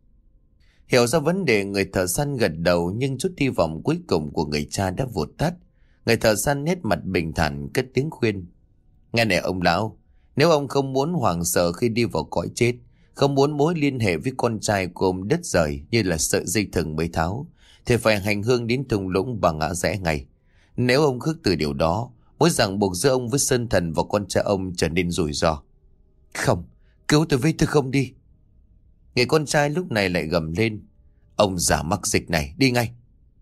Hiểu ra vấn đề, người thợ săn gật đầu, nhưng chút hy vọng cuối cùng của người cha đã vụt tắt. Người thợ săn nét mặt bình thản cất tiếng khuyên: "Nghe này ông lão, nếu ông không muốn hoảng sợ khi đi vào cõi chết, không muốn mối liên hệ với con trai của ông đứt rời như là sợi dây thừng mới tháo, thì phải hành hương đến thung lũng bằng ngã rẽ ngay. Nếu ông khước từ điều đó, mối ràng buộc giữa ông với Sơn Thần và con trai ông trở nên rủi ro." "Không, cứu tôi với, tôi không đi." Người con trai lúc này lại gầm lên: "Ông già mắc dịch này, đi ngay!"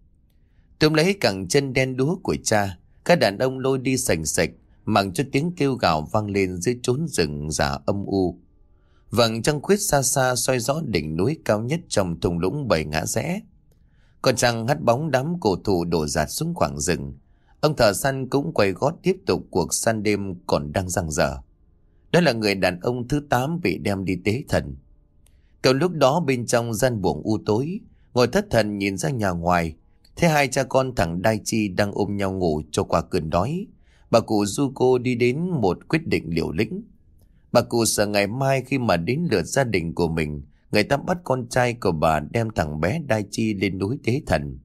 Túm lấy cẳng chân đen đúa của cha, các đàn ông lôi đi sành sạch, mặc cho tiếng kêu gào vang lên dưới chốn rừng già âm u. Vầng trăng khuyết xa xa soi rõ đỉnh núi cao nhất trong thung lũng bảy ngã rẽ. Còn trăng hắt bóng đám cổ thụ đổ dạt xuống khoảng rừng. Ông thợ săn cũng quay gót tiếp tục cuộc săn đêm còn đang dang dở. Đó là người đàn ông thứ tám bị đem đi tế thần. Cậu lúc đó bên trong gian buồng u tối, ngồi thất thần nhìn ra nhà ngoài, thấy hai cha con thằng Đai Chi đang ôm nhau ngủ cho qua cơn đói. Bà cụ Zuko đi đến một quyết định liều lĩnh. Bà cụ sợ ngày mai khi mà đến lượt gia đình của mình, người ta bắt con trai của bà đem thằng bé Đai Chi lên núi tế thần.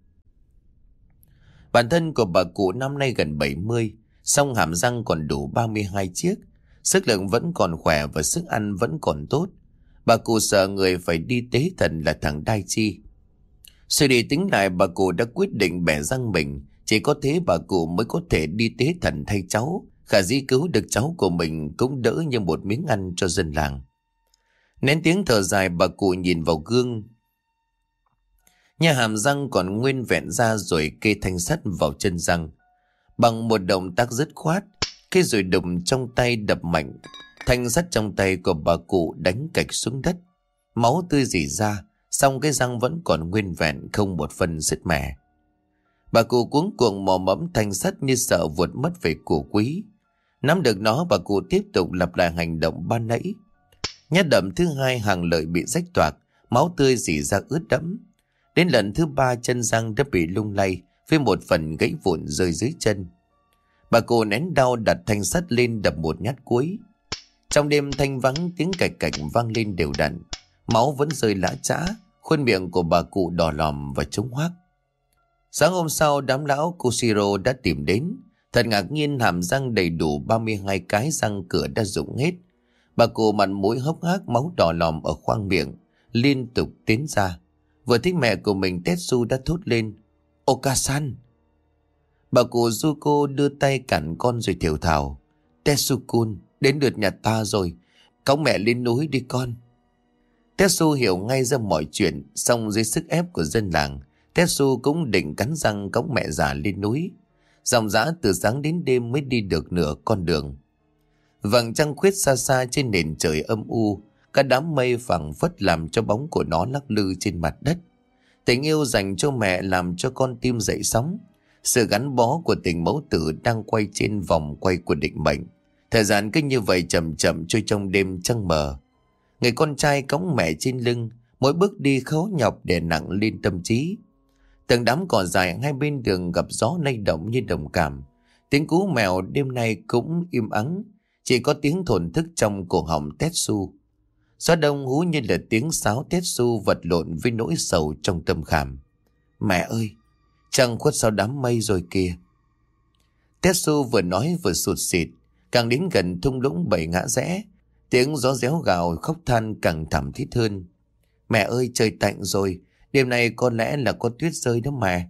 Bản thân của bà cụ năm nay gần bảy mươi, song hàm răng còn đủ ba mươi hai chiếc, sức lực vẫn còn khỏe và sức ăn vẫn còn tốt. Bà cụ sợ người phải đi tế thần là thằng Đai Chi. Suy đi tính lại, bà cụ đã quyết định bẻ răng mình. Chỉ có thế bà cụ mới có thể đi tế thần thay cháu. Khả dĩ cứu được cháu của mình cũng đỡ như một miếng ăn cho dân làng. Nén tiếng thở dài, bà cụ nhìn vào gương. Nhà hàm răng còn nguyên vẹn ra rồi kê thanh sắt vào chân răng. Bằng một động tác dứt khoát, cái rồi đụng trong tay đập mạnh. Thanh sắt trong tay của bà cụ đánh cạch xuống đất. Máu tươi rỉ ra, song cái răng vẫn còn nguyên vẹn, không một phần sứt mẻ. Bà cụ cuống cuồng mò mẫm thanh sắt như sợ vụt mất về của quý. Nắm được nó, bà cụ tiếp tục lặp lại hành động ban nãy. Nhát đậm thứ hai, hàng lợi bị rách toạc, máu tươi rỉ ra ướt đẫm. Đến lần thứ ba, chân răng đã bị lung lay với một phần gãy vụn rơi dưới chân. Bà cụ nén đau đặt thanh sắt lên đập một nhát cuối. Trong đêm thanh vắng, tiếng cạch cạch vang lên đều đặn. Máu vẫn rơi lã chã, khuôn miệng của bà cụ đỏ lòm và trống hoác. Sáng hôm sau, đám lão Kushiro đã tìm đến. Thật ngạc nhiên, hàm răng đầy đủ ba mươi hai cái răng cửa đã rụng hết. Bà cụ mặt mũi hốc hác, máu đỏ lòm ở khoang miệng, liên tục tiến ra. Vừa thấy mẹ của mình, Tetsu đã thốt lên: "Okasan!" Bà cụ Zuko đưa tay cản con rồi thều thào: "Tetsu-kun, đến lượt nhà ta rồi. Cõng mẹ lên núi đi con." Tetsu hiểu ngay ra mọi chuyện, xong dưới sức ép của dân làng, Tetsu cũng định cắn răng cõng mẹ già lên núi. Dòng dã từ sáng đến đêm mới đi được nửa con đường. Vầng trăng khuyết xa xa trên nền trời âm u, các đám mây phẳng phất làm cho bóng của nó lắc lư trên mặt đất. Tình yêu dành cho mẹ làm cho con tim dậy sóng. Sự gắn bó của tình mẫu tử đang quay trên vòng quay của định mệnh. Thời gian cứ như vậy chậm chậm trôi trong đêm trăng mờ. Người con trai cõng mẹ trên lưng, mỗi bước đi khó nhọc đè nặng lên tâm trí. Từng đám cỏ dài hai bên đường gặp gió lay động như đồng cảm. Tiếng cú mèo đêm nay cũng im ắng, chỉ có tiếng thổn thức trong cổ họng Tetsu. Gió đông hú như là tiếng sáo Tetsu vật lộn với nỗi sầu trong tâm khảm. Mẹ ơi, trăng khuất sau đám mây rồi kìa. Tetsu vừa nói vừa sụt sịt, càng đến gần thung lũng bảy ngã rẽ, tiếng gió réo gào khóc than càng thảm thiết hơn. Mẹ ơi, trời tạnh rồi, đêm nay có lẽ là có tuyết rơi đó mẹ.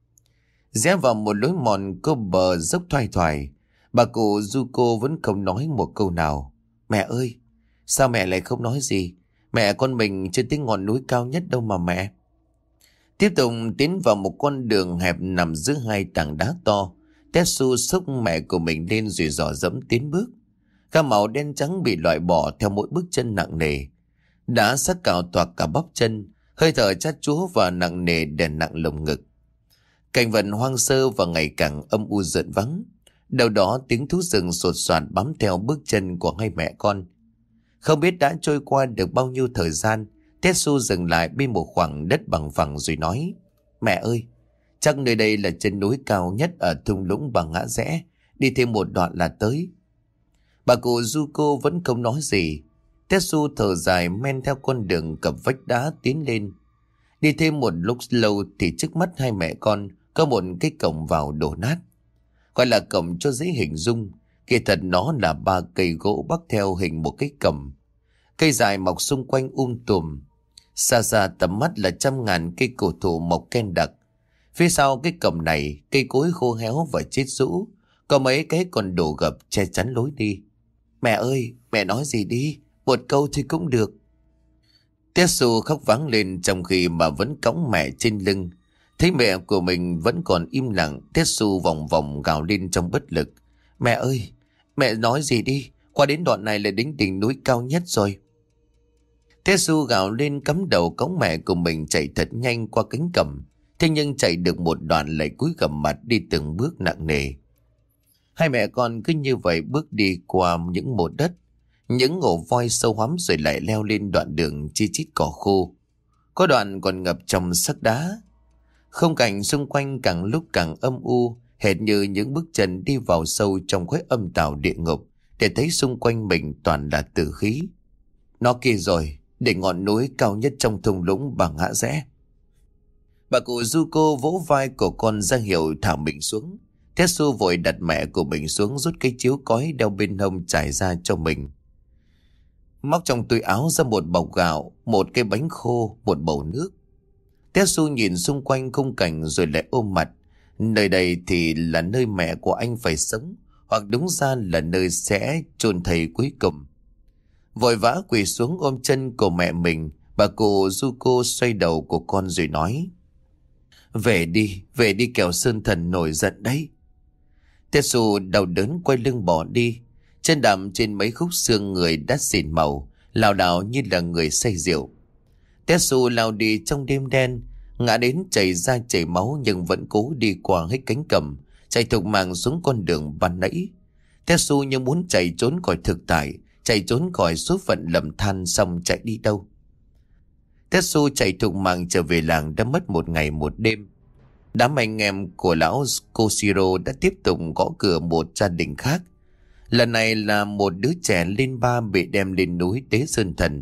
Rẽ vào một lối mòn có bờ dốc thoai thoải, bà cụ Zuko vẫn không nói một câu nào. Mẹ ơi, sao mẹ lại không nói gì? Mẹ con mình chưa tới ngọn núi cao nhất đâu mà mẹ. Tiếp tục tiến vào một con đường hẹp nằm giữa hai tảng đá to. Tetsu xúc mẹ của mình lên rồi dò dẫm tiến bước. Gam màu đen trắng bị loại bỏ theo mỗi bước chân nặng nề. Đá sắc cào toạc cả bắp chân, hơi thở chát chúa và nặng nề đè nặng lồng ngực. Cảnh vật hoang sơ và ngày càng âm u rợn vắng. Đâu đó tiếng thú rừng sột soạt bám theo bước chân của hai mẹ con. Không biết đã trôi qua được bao nhiêu thời gian, Tetsu dừng lại bên một khoảng đất bằng phẳng rồi nói: Mẹ ơi, chắc nơi đây là chân núi cao nhất ở thung lũng bằng ngã rẽ, đi thêm một đoạn là tới. Bà cụ Zuko vẫn không nói gì. Tetsu thở dài men theo con đường cập vách đá tiến lên. Đi thêm một lúc lâu thì trước mắt hai mẹ con có một cái cổng vào đổ nát. Gọi là cổng cho dễ hình dung, kỳ thật nó là ba cây gỗ bắc theo hình một cái cẩm. Cây dài mọc xung quanh um tùm. Xa xa tầm mắt là trăm ngàn cây cổ thụ mọc ken đặc. Phía sau cái cẩm này, cây cối khô héo và chết rũ, có mấy cái còn đổ gập che chắn lối đi. Mẹ ơi, mẹ nói gì đi, một câu thì cũng được. Tetsu khóc váng lên trong khi mà vẫn cõng mẹ trên lưng. Thấy mẹ của mình vẫn còn im lặng, Tetsu vòng vòng gào lên trong bất lực. Mẹ ơi, mẹ nói gì đi, qua đến đoạn này là đến đỉnh núi cao nhất rồi. Tetsu gào lên cắm đầu cõng mẹ của mình chạy thật nhanh qua cánh cẩm. Thế nhưng chạy được một đoạn lại cúi gằm mặt đi từng bước nặng nề. Hai mẹ con cứ như vậy bước đi qua những mộ đất, những ổ voi sâu hoắm rồi lại leo lên đoạn đường chi chít cỏ khô. Có đoạn còn ngập trong sắc đá. Không cảnh xung quanh càng lúc càng âm u, hệt như những bước chân đi vào sâu trong khối âm tào địa ngục, để thấy xung quanh mình toàn là tử khí. Nó kia rồi, để ngọn núi cao nhất trong thung lũng bằng ngã rẽ. Bà cụ Zuko vỗ vai của con ra hiệu thả mình xuống. Tetsu vội đặt mẹ của mình xuống, rút cái chiếu cói đeo bên hông trải ra cho mình. Móc trong túi áo ra một bọc gạo, một cái bánh khô, một bầu nước. Tetsu nhìn xung quanh khung cảnh rồi lại ôm mặt. Nơi đây thì là nơi mẹ của anh phải sống, hoặc đúng ra là nơi sẽ chôn thầy cuối cùng. Vội vã quỳ xuống ôm chân của mẹ mình, bà cụ Zuko xoay đầu của con rồi nói: Về đi, về đi kẻo Sơn Thần nổi giận đấy. Tetsu đau đớn quay lưng bỏ đi, chân đạp trên mấy khúc xương người đã xỉn màu, lảo đảo như là người say rượu. Tetsu lao đi trong đêm đen, ngã đến chảy ra chảy máu nhưng vẫn cố đi qua hết cánh cẩm, chạy thục mạng xuống con đường ban nãy. Tetsu như muốn chạy trốn khỏi thực tại, chạy trốn khỏi số phận lầm than, xong chạy đi đâu. Tetsu chạy thục mạng trở về làng đã mất một ngày một đêm. Đám anh em của lão Koshiro đã tiếp tục gõ cửa một gia đình khác. Lần này là một đứa trẻ lên ba bị đem lên núi tế Sơn Thần.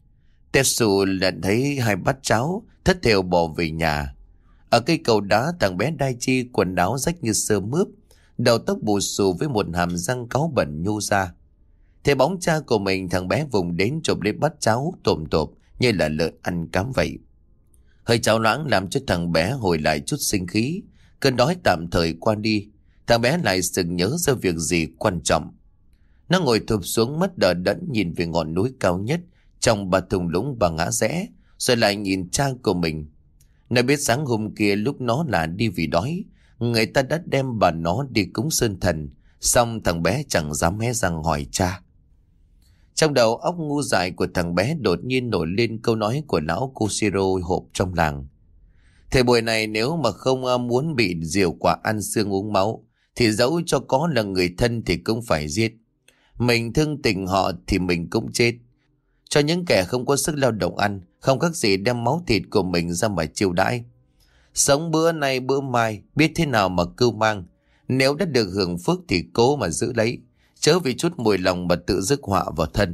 Tetsu nhận thấy hai bát cháo, thất thểu bỏ về nhà. Ở cây cầu đá, thằng bé Daichi quần áo rách như sơ mướp, đầu tóc bù xù với một hàm răng cáu bẩn nhô ra. Thấy bóng cha của mình, thằng bé vùng đến chụp lấy bát cháo tồm tộp như là lợn ăn cám vậy. Hơi cháo loãng làm cho thằng bé hồi lại chút sinh khí. Cơn đói tạm thời qua đi, thằng bé lại sực nhớ ra việc gì quan trọng. Nó ngồi thụp xuống, mắt đờ đẫn nhìn về ngọn núi cao nhất trong ba thung lũng và ngã rẽ, rồi lại nhìn cha của mình. Nó biết sáng hôm kia lúc nó là đi vì đói, người ta đã đem bà nó đi cúng sơn thần, xong thằng bé chẳng dám hé răng hỏi cha. Trong đầu óc ngu dại của thằng bé đột nhiên nổi lên câu nói của lão Koshiro hộp trong làng. Thời buổi này nếu mà không muốn bị diều quả ăn xương uống máu, thì dẫu cho có là người thân thì cũng phải giết. Mình thương tình họ thì mình cũng chết. Cho những kẻ không có sức lao động ăn, không khác gì đem máu thịt của mình ra mà chiêu đãi. Sống bữa nay bữa mai, biết thế nào mà cưu mang. Nếu đã được hưởng phước thì cố mà giữ lấy, chớ vì chút mùi lòng mà tự rước họa vào thân.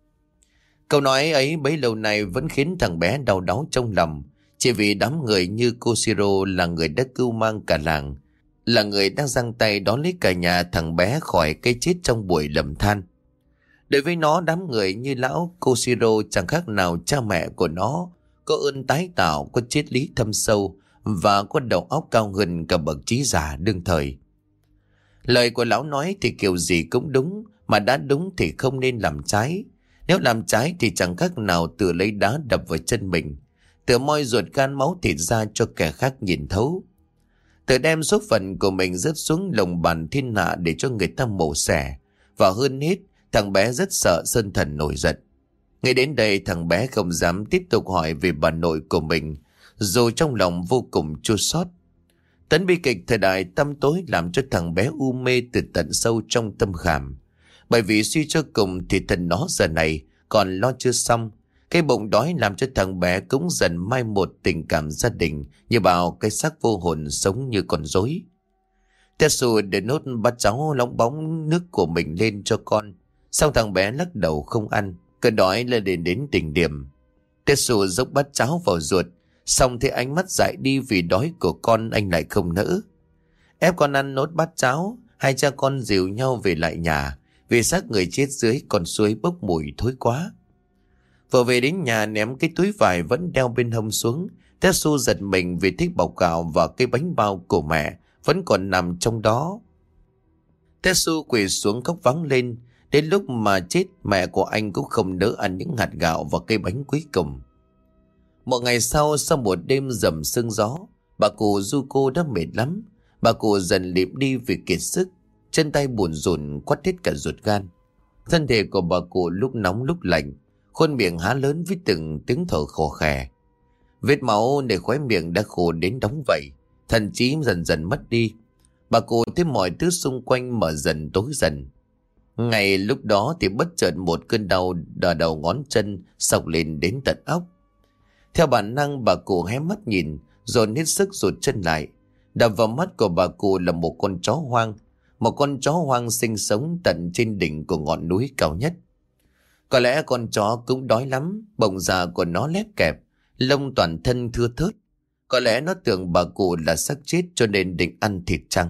Câu nói ấy bấy lâu nay vẫn khiến thằng bé đau đáu trong lòng, chỉ vì đám người như Koshiro là người đã cưu mang cả làng, là người đang giang tay đón lấy cả nhà thằng bé khỏi cái chết trong buổi lầm than. Đối với nó, đám người như lão Koshiro chẳng khác nào cha mẹ của nó, có ơn tái tạo, có triết lý thâm sâu và có đầu óc cao hơn cả bậc trí giả đương thời. Lời của lão nói thì kiểu gì cũng đúng, mà đã đúng thì không nên làm trái. Nếu làm trái thì chẳng khác nào tự lấy đá đập vào chân mình, tự moi ruột gan máu thịt ra cho kẻ khác nhìn thấu, tự đem số phận của mình rớt xuống lồng bàn thiên hạ để cho người ta mổ xẻ. Và hơn hết, thằng bé rất sợ sơn thần nổi giận. Ngay đến đây thằng bé không dám tiếp tục hỏi về bà nội của mình, dù trong lòng vô cùng chua xót. Tấn bi kịch thời đại tăm tối làm cho thằng bé u mê từ tận sâu trong tâm khảm. Bởi vì suy cho cùng thì thần nó giờ này còn lo chưa xong. Cái bụng đói làm cho thằng bé cũng dần mai một tình cảm gia đình, như bao cái xác vô hồn sống như con rối. Tetsu để nốt bát cháo nóng bóng nước của mình lên cho con, xong thằng bé lắc đầu không ăn, cơn đói lên đến đến đỉnh điểm. Tetsu dốc bát cháo vào ruột, xong thì ánh mắt dại đi vì đói của con anh lại không nỡ. Ép con ăn nốt bát cháo, hai cha con dìu nhau về lại nhà, vì xác người chết dưới con suối bốc mùi thối quá. Vừa về đến nhà ném cái túi vải vẫn đeo bên hông xuống, Tetsu giật mình vì thích bọc gạo và cái bánh bao của mẹ vẫn còn nằm trong đó. Tetsu quỳ xuống khóc vắng lên. Đến lúc mà chết, mẹ của anh cũng không nỡ ăn những hạt gạo và cây bánh cuối cùng. Một ngày sau, sau một đêm rầm sương gió, bà cụ Yuko đã mệt lắm. Bà cụ dần lịm đi vì kiệt sức, chân tay buồn rùn quắt hết cả ruột gan. Thân thể của bà cụ lúc nóng lúc lạnh, khuôn miệng há lớn với từng tiếng thở khò khè. Vết máu để khóe miệng đã khô đến đóng vậy, thần trí dần dần mất đi. Bà cụ thấy mọi thứ xung quanh mở dần tối dần. Ngay lúc đó thì bất chợt một cơn đau đờ đầu ngón chân xộc lên đến tận óc. Theo bản năng bà cụ hé mắt nhìn, dồn hết sức rụt chân lại. Đập vào mắt của bà cụ là một con chó hoang, một con chó hoang sinh sống tận trên đỉnh của ngọn núi cao nhất. Có lẽ con chó cũng đói lắm, bọng dạ của nó lép kẹp, lông toàn thân thưa thớt. Có lẽ nó tưởng bà cụ là xác chết cho nên định ăn thịt chăng.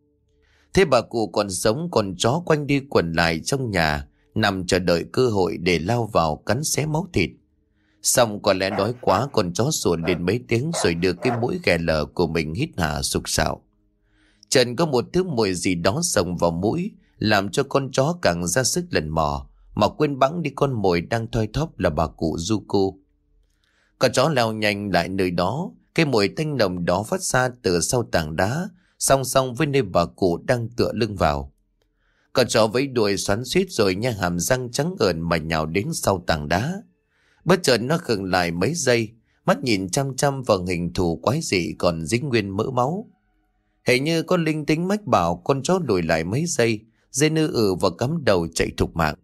Thế bà cụ còn sống, con chó quanh đi quẩn lại trong nhà, nằm chờ đợi cơ hội để lao vào cắn xé máu thịt. Xong có lẽ đói quá, con chó sủa lên mấy tiếng rồi đưa cái mũi ghè lở của mình hít hà sục sạo. Trần có một thứ mùi gì đó xông vào mũi, làm cho con chó càng ra sức lần mò, mà quên bẵng đi con mồi đang thoi thóp là bà cụ Yuko. Con chó leo nhanh lại nơi đó, cái mùi tanh nồng đó phát ra từ sau tảng đá, song song với nơi bà cụ đang tựa lưng vào. Con chó vẫy đuôi xoắn xuýt rồi nha hàm răng trắng ợn mà nhào đến sau tảng đá. Bất chợt nó khựng lại mấy giây, mắt nhìn chăm chăm vào hình thù quái dị còn dính nguyên mỡ máu. Hình như có linh tính mách bảo con chó lùi lại mấy giây, dây nư ử và cắm đầu chạy thục mạng.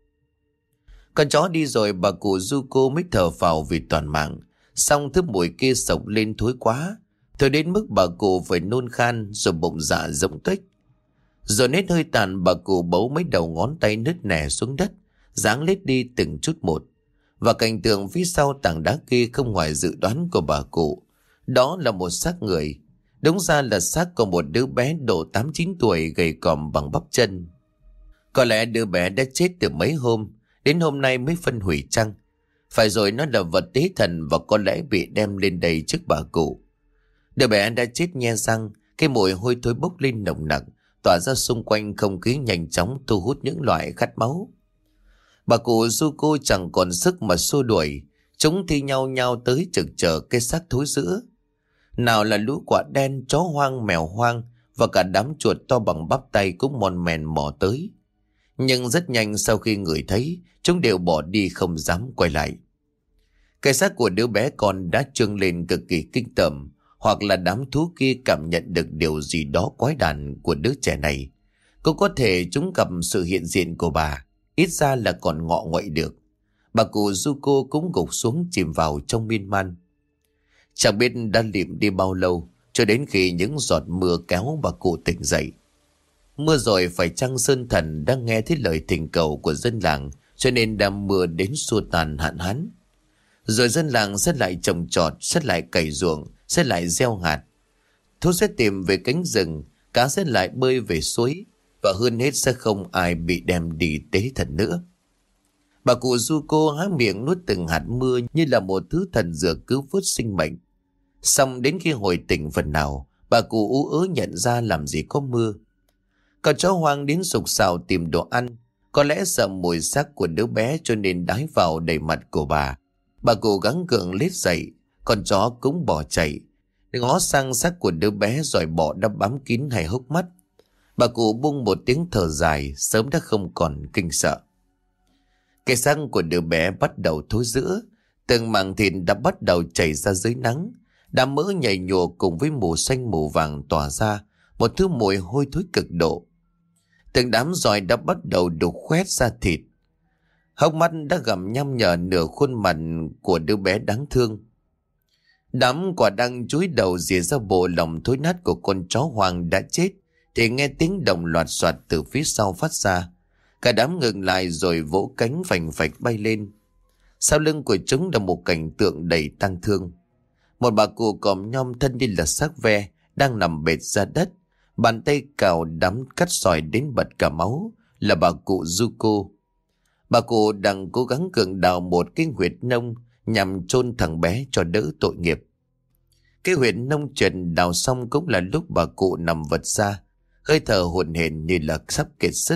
Con chó đi rồi bà cụ Yuko mới thở phào vì toàn mạng. Xong thứ mùi kia sộc lên thối quá, thôi đến mức bà cụ phải nôn khan rồi bụng dạ rỗng tuếch. Rồi hết hơi tàn, bà cụ bấu mấy đầu ngón tay nứt nẻ xuống đất, giáng lết đi từng chút một. Và cảnh tượng phía sau tảng đá kia không ngoài dự đoán của bà cụ. Đó là một xác người. Đúng ra là xác của một đứa bé độ tám chín tuổi gầy còm bằng bắp chân. Có lẽ đứa bé đã chết từ mấy hôm, đến hôm nay mới phân hủy chăng? Phải rồi, nó là vật tế thần và có lẽ bị đem lên đây trước bà cụ. Đứa bé đã chết nhe răng, cái mùi hôi thối bốc lên nồng nặc, tỏa ra xung quanh không khí nhanh chóng thu hút những loại khát máu. Bà cụ Zuko chẳng còn sức mà xua đuổi. Chúng thi nhau nhau tới trực chờ cái xác thối rữa. Nào là lũ quạ đen, chó hoang, mèo hoang và cả đám chuột to bằng bắp tay cũng mon men mò tới. Nhưng rất nhanh sau khi người thấy, chúng đều bỏ đi không dám quay lại. Cái xác của đứa bé con đã trương lên cực kỳ kinh tởm, hoặc là đám thú kia cảm nhận được điều gì đó quái đản của đứa trẻ này. Cũng có thể chúng gặp sự hiện diện của bà, ít ra là còn ngọ nguậy được. Bà cụ Zuko cũng gục xuống chìm vào trong miên man. Chẳng biết đã liệm đi bao lâu, cho đến khi những giọt mưa kéo bà cụ tỉnh dậy. Mưa rồi phải chăng Sơn Thần đang nghe thấy lời thỉnh cầu của dân làng, cho nên đang mưa đến xua tan hạn hán. Rồi dân làng sẽ lại trồng trọt, sẽ lại cày ruộng, sẽ lại gieo hạt. Thú sẽ tìm về cánh rừng, cá sẽ lại bơi về suối, và hơn hết sẽ không ai bị đem đi tế thần nữa. Bà cụ Zuko há miệng nuốt từng hạt mưa như là một thứ thần dược cứu vớt sinh mệnh. Xong đến khi hồi tỉnh phần nào, bà cụ ú ớ nhận ra làm gì có mưa. Con chó hoang đến sục sạo tìm đồ ăn, có lẽ sợ mùi xác của đứa bé cho nên đái vào đầy mặt của bà. Bà cụ gắng gượng lết dậy, con chó cũng bỏ chạy, ngó sang xác của đứa bé rồi bỏ đã bám kín hai hốc mắt. Bà cụ buông một tiếng thở dài, sớm đã không còn kinh sợ. Cái xác của đứa bé bắt đầu thối rữa, từng mảng thịt đã bắt đầu chảy ra dưới nắng, đám mỡ nhầy nhụa cùng với mù xanh mù vàng tỏa ra một thứ mùi hôi thối cực độ. Từng đám giòi đã bắt đầu đục khoét ra thịt, hốc mắt đã gặm nhăm nhở nửa khuôn mặt của đứa bé đáng thương. Đám quả đang chúi đầu rỉa ra bộ lòng thối nát của con chó hoang đã chết, thì nghe tiếng động loạt soạt từ phía sau phát ra. Cả đám ngừng lại rồi vỗ cánh phành phạch bay lên. Sau lưng của chúng là một cảnh tượng đầy tang thương. Một bà cụ còm nhom thân như là xác ve đang nằm bệt ra đất, bàn tay cào đắm cắt sỏi đến bật cả máu, là bà cụ Zuko. Bà cụ đang cố gắng gượng đào một cái huyệt nông nhằm chôn thằng bé cho đỡ tội nghiệp. Cái huyệt nông chuẩn đào xong cũng là lúc bà cụ nằm vật ra, hơi thở hổn hển như là sắp kiệt sức.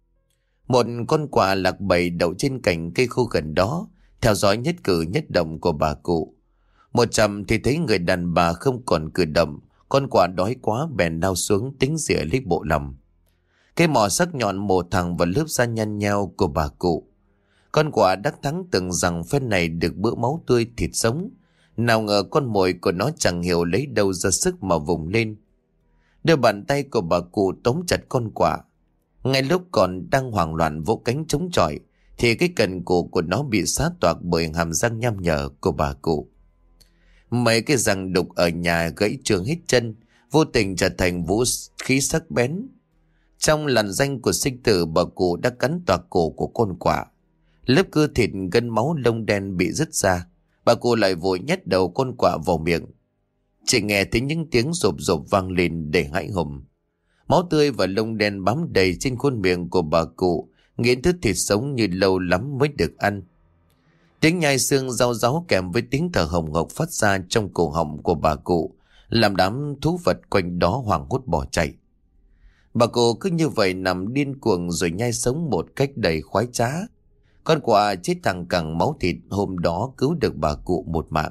Một con quạ lạc bầy đậu trên cành cây khô gần đó, theo dõi nhất cử nhất động của bà cụ. Một chầm thì thấy người đàn bà không còn cử động, con quạ đói quá bèn lao xuống tính rỉa lấy bộ lòng. Cái mỏ sắc nhọn mổ thẳng vào lớp da nhăn nheo của bà cụ. Con quạ đắc thắng từng rằng phen này được bữa máu tươi thịt sống. Nào ngờ con mồi của nó chẳng hiểu lấy đâu ra sức mà vùng lên. Đôi bàn tay của bà cụ tóm chặt con quạ. Ngay lúc còn đang hoảng loạn vỗ cánh chống chọi, thì cái cần cổ của nó bị xá toạc bởi hàm răng nham nhở của bà cụ. Mấy cái răng đục ở nhà gãy trường hết chân, vô tình trở thành vũ khí sắc bén. Trong làn danh của sinh tử, bà cụ đã cắn toạc cổ của con quạ. Lớp cơ thịt gân máu lông đen bị rứt ra. Bà cụ lại vội nhét đầu con quạ vào miệng. Chỉ nghe thấy những tiếng rộp rộp vang lên để hãi hùng. Máu tươi và lông đen bám đầy trên khuôn miệng của bà cụ, nghiến thứ thịt sống như lâu lắm mới được ăn. Tiếng nhai xương rau ráu kèm với tiếng thở hồng hộc phát ra trong cổ họng của bà cụ, làm đám thú vật quanh đó hoảng hốt bỏ chạy. Bà cụ cứ như vậy nằm điên cuồng rồi nhai sống một cách đầy khoái trá. Con quạ chết thẳng cẳng máu thịt hôm đó cứu được bà cụ một mạng.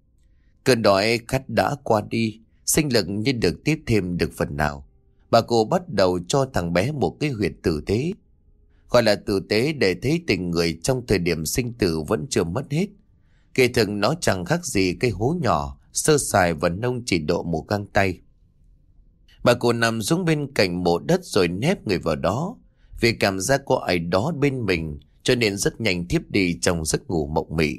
Cơn đói khát đã qua đi, sinh lực như được tiếp thêm được phần nào. Bà cụ bắt đầu cho thằng bé một cái huyệt tử tế. Gọi là tử tế để thấy tình người trong thời điểm sinh tử vẫn chưa mất hết. Kỳ thực nó chẳng khác gì cây hố nhỏ, sơ sài và nông chỉ độ một găng tay. Bà cụ nằm xuống bên cạnh mộ đất rồi nép người vào đó. Vì cảm giác có ai đó bên mình cho nên rất nhanh thiếp đi trong giấc ngủ mộng mị.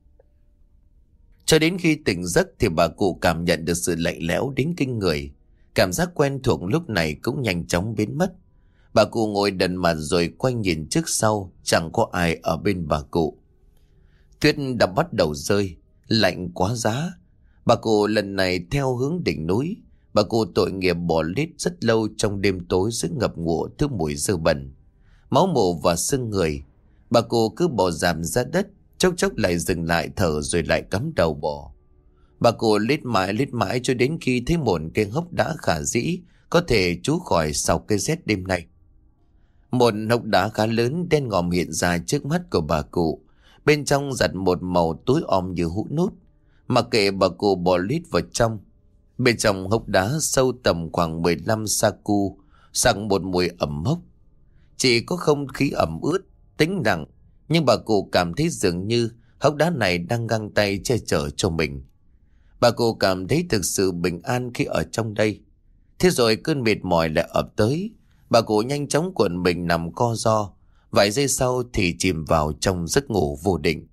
Cho đến khi tỉnh giấc thì bà cụ cảm nhận được sự lạnh lẽo đến kinh người. Cảm giác quen thuộc lúc này cũng nhanh chóng biến mất. Bà cụ ngồi đần mặt rồi quay nhìn trước sau, chẳng có ai ở bên bà cụ. Tuyết đã bắt đầu rơi, lạnh quá giá. Bà cụ lần này theo hướng đỉnh núi. Bà cụ tội nghiệp bỏ lết rất lâu trong đêm tối giữa ngập ngụa thứ mùi dơ bẩn, máu mồ và xương người. Bà cụ cứ bò dạp ra đất, chốc chốc lại dừng lại thở rồi lại cắm đầu bò. Bà cụ lết mãi lết mãi cho đến khi thấy một cây hốc đã khả dĩ có thể trú khỏi sau cái rét đêm nay. Một hốc đá khá lớn đen ngòm hiện ra trước mắt của bà cụ. Bên trong giặt một màu tối om như hũ nút. Mặc kệ bà cụ bỏ lít vào trong. Bên trong hốc đá sâu tầm khoảng mười lăm sa cu, sặc một mùi ẩm mốc. Chỉ có không khí ẩm ướt, tĩnh lặng, nhưng bà cụ cảm thấy dường như hốc đá này đang găng tay che chở cho mình. Bà cụ cảm thấy thực sự bình an khi ở trong đây. Thế rồi cơn mệt mỏi lại ập tới. Bà cụ nhanh chóng cuộn mình nằm co ro. Vài giây sau thì chìm vào trong giấc ngủ vô định.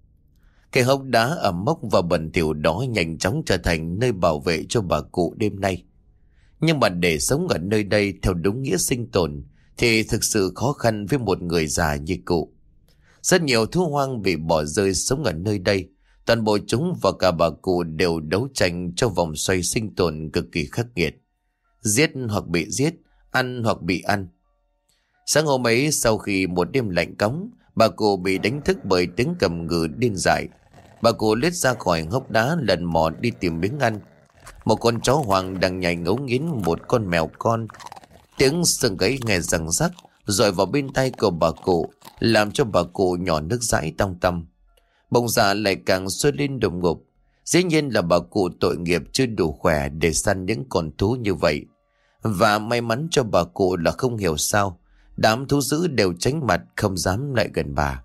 Cái hốc đá ẩm mốc và bẩn thỉu đó nhanh chóng trở thành nơi bảo vệ cho bà cụ đêm nay. Nhưng mà để sống ở nơi đây theo đúng nghĩa sinh tồn thì thực sự khó khăn với một người già như cụ. Rất nhiều thú hoang bị bỏ rơi sống ở nơi đây. Toàn bộ chúng và cả bà cụ đều đấu tranh trong vòng xoay sinh tồn cực kỳ khắc nghiệt. Giết hoặc bị giết, ăn hoặc bị ăn. Sáng hôm ấy sau khi một đêm lạnh cóng, bà cụ bị đánh thức bởi tiếng cầm ngừ điên dại. Bà cụ lết ra khỏi hốc đá lần mò đi tìm miếng ăn. Một con chó hoang đang nhảy ngấu nghiến một con mèo con. Tiếng xương gáy nghe răng rắc rồi vào bên tay của bà cụ, làm cho bà cụ nhỏ nước dãi tong tăm. Bông dạ lại càng sôi lên đùng ngục. Dĩ nhiên là bà cụ tội nghiệp chưa đủ khỏe để săn những con thú như vậy. Và may mắn cho bà cụ là không hiểu sao đám thú dữ đều tránh mặt không dám lại gần bà.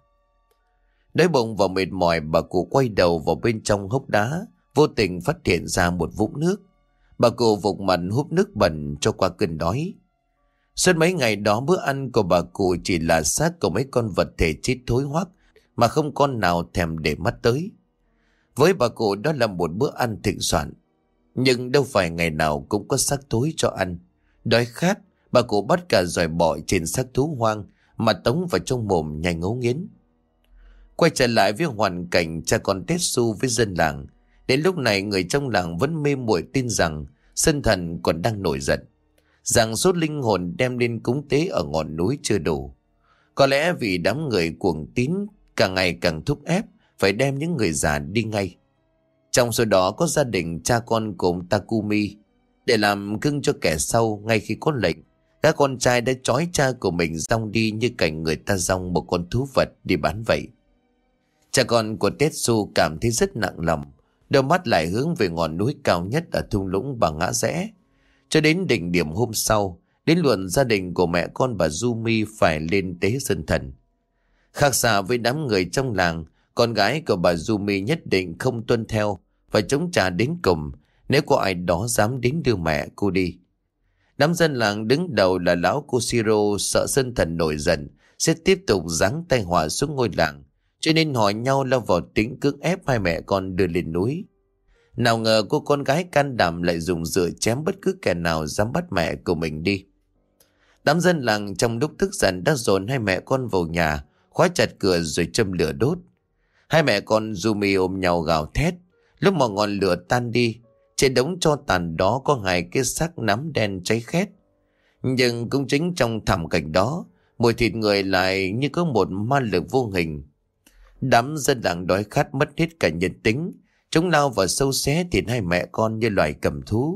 Đói bụng và mệt mỏi, bà cụ quay đầu vào bên trong hốc đá, vô tình phát hiện ra một vũng nước. Bà cụ vụt mặt húp nước bẩn cho qua cơn đói. Suốt mấy ngày đó bữa ăn của bà cụ chỉ là xác của mấy con vật thể chết thối hoắc mà không con nào thèm để mắt tới. Với bà cụ đó là một bữa ăn thịnh soạn. Nhưng đâu phải ngày nào cũng có xác thối cho ăn. Đói khát, bà cụ bắt cả giòi bọ trên xác thú hoang mà tống vào trong mồm nhanh ngấu nghiến. Quay trở lại với hoàn cảnh cha con Tetsu với dân làng. Đến lúc này người trong làng vẫn mê muội tin rằng Sơn Thần còn đang nổi giận, rằng số linh hồn đem lên cúng tế ở ngọn núi chưa đủ. Có lẽ vì đám người cuồng tín càng ngày càng thúc ép phải đem những người già đi ngay. Trong số đó có gia đình cha con của ông Takumi. Để làm cưng cho kẻ sau, ngay khi có lệnh, các con trai đã trói cha của mình rong đi như cảnh người ta rong một con thú vật đi bán vậy. Cha con của Tetsu cảm thấy rất nặng lòng, đôi mắt lại hướng về ngọn núi cao nhất ở thung lũng Bà Ngã Rẽ. Cho đến đỉnh điểm hôm sau, đến luận gia đình của mẹ con bà Yumi phải lên tế Sơn Thần. Khác xa với đám người trong làng, con gái của bà Yumi nhất định không tuân theo và chống trả đến cùng nếu có ai đó dám đến đưa mẹ cô đi. Đám dân làng đứng đầu là lão Koshiro sợ Sơn Thần nổi giận sẽ tiếp tục giáng tay họa xuống ngôi làng, cho nên hỏi nhau lao vào tính cưỡng ép hai mẹ con đưa lên núi. Nào ngờ cô con gái can đảm lại dùng dựa chém bất cứ kẻ nào dám bắt mẹ của mình đi. Đám dân làng trong lúc tức giận đã dồn hai mẹ con vào nhà, khóa chặt cửa rồi châm lửa đốt. Hai mẹ con Yumi ôm nhau gào thét. Lúc mà ngọn lửa tan đi, trên đống tro tàn đó có hai cái xác nắm đen cháy khét. Nhưng cũng chính trong thảm cảnh đó, mùi thịt người lại như có một ma lực vô hình. Đám dân làng đói khát mất hết cả nhân tính. Chúng lao vào sâu xé thịt hai mẹ con như loài cầm thú.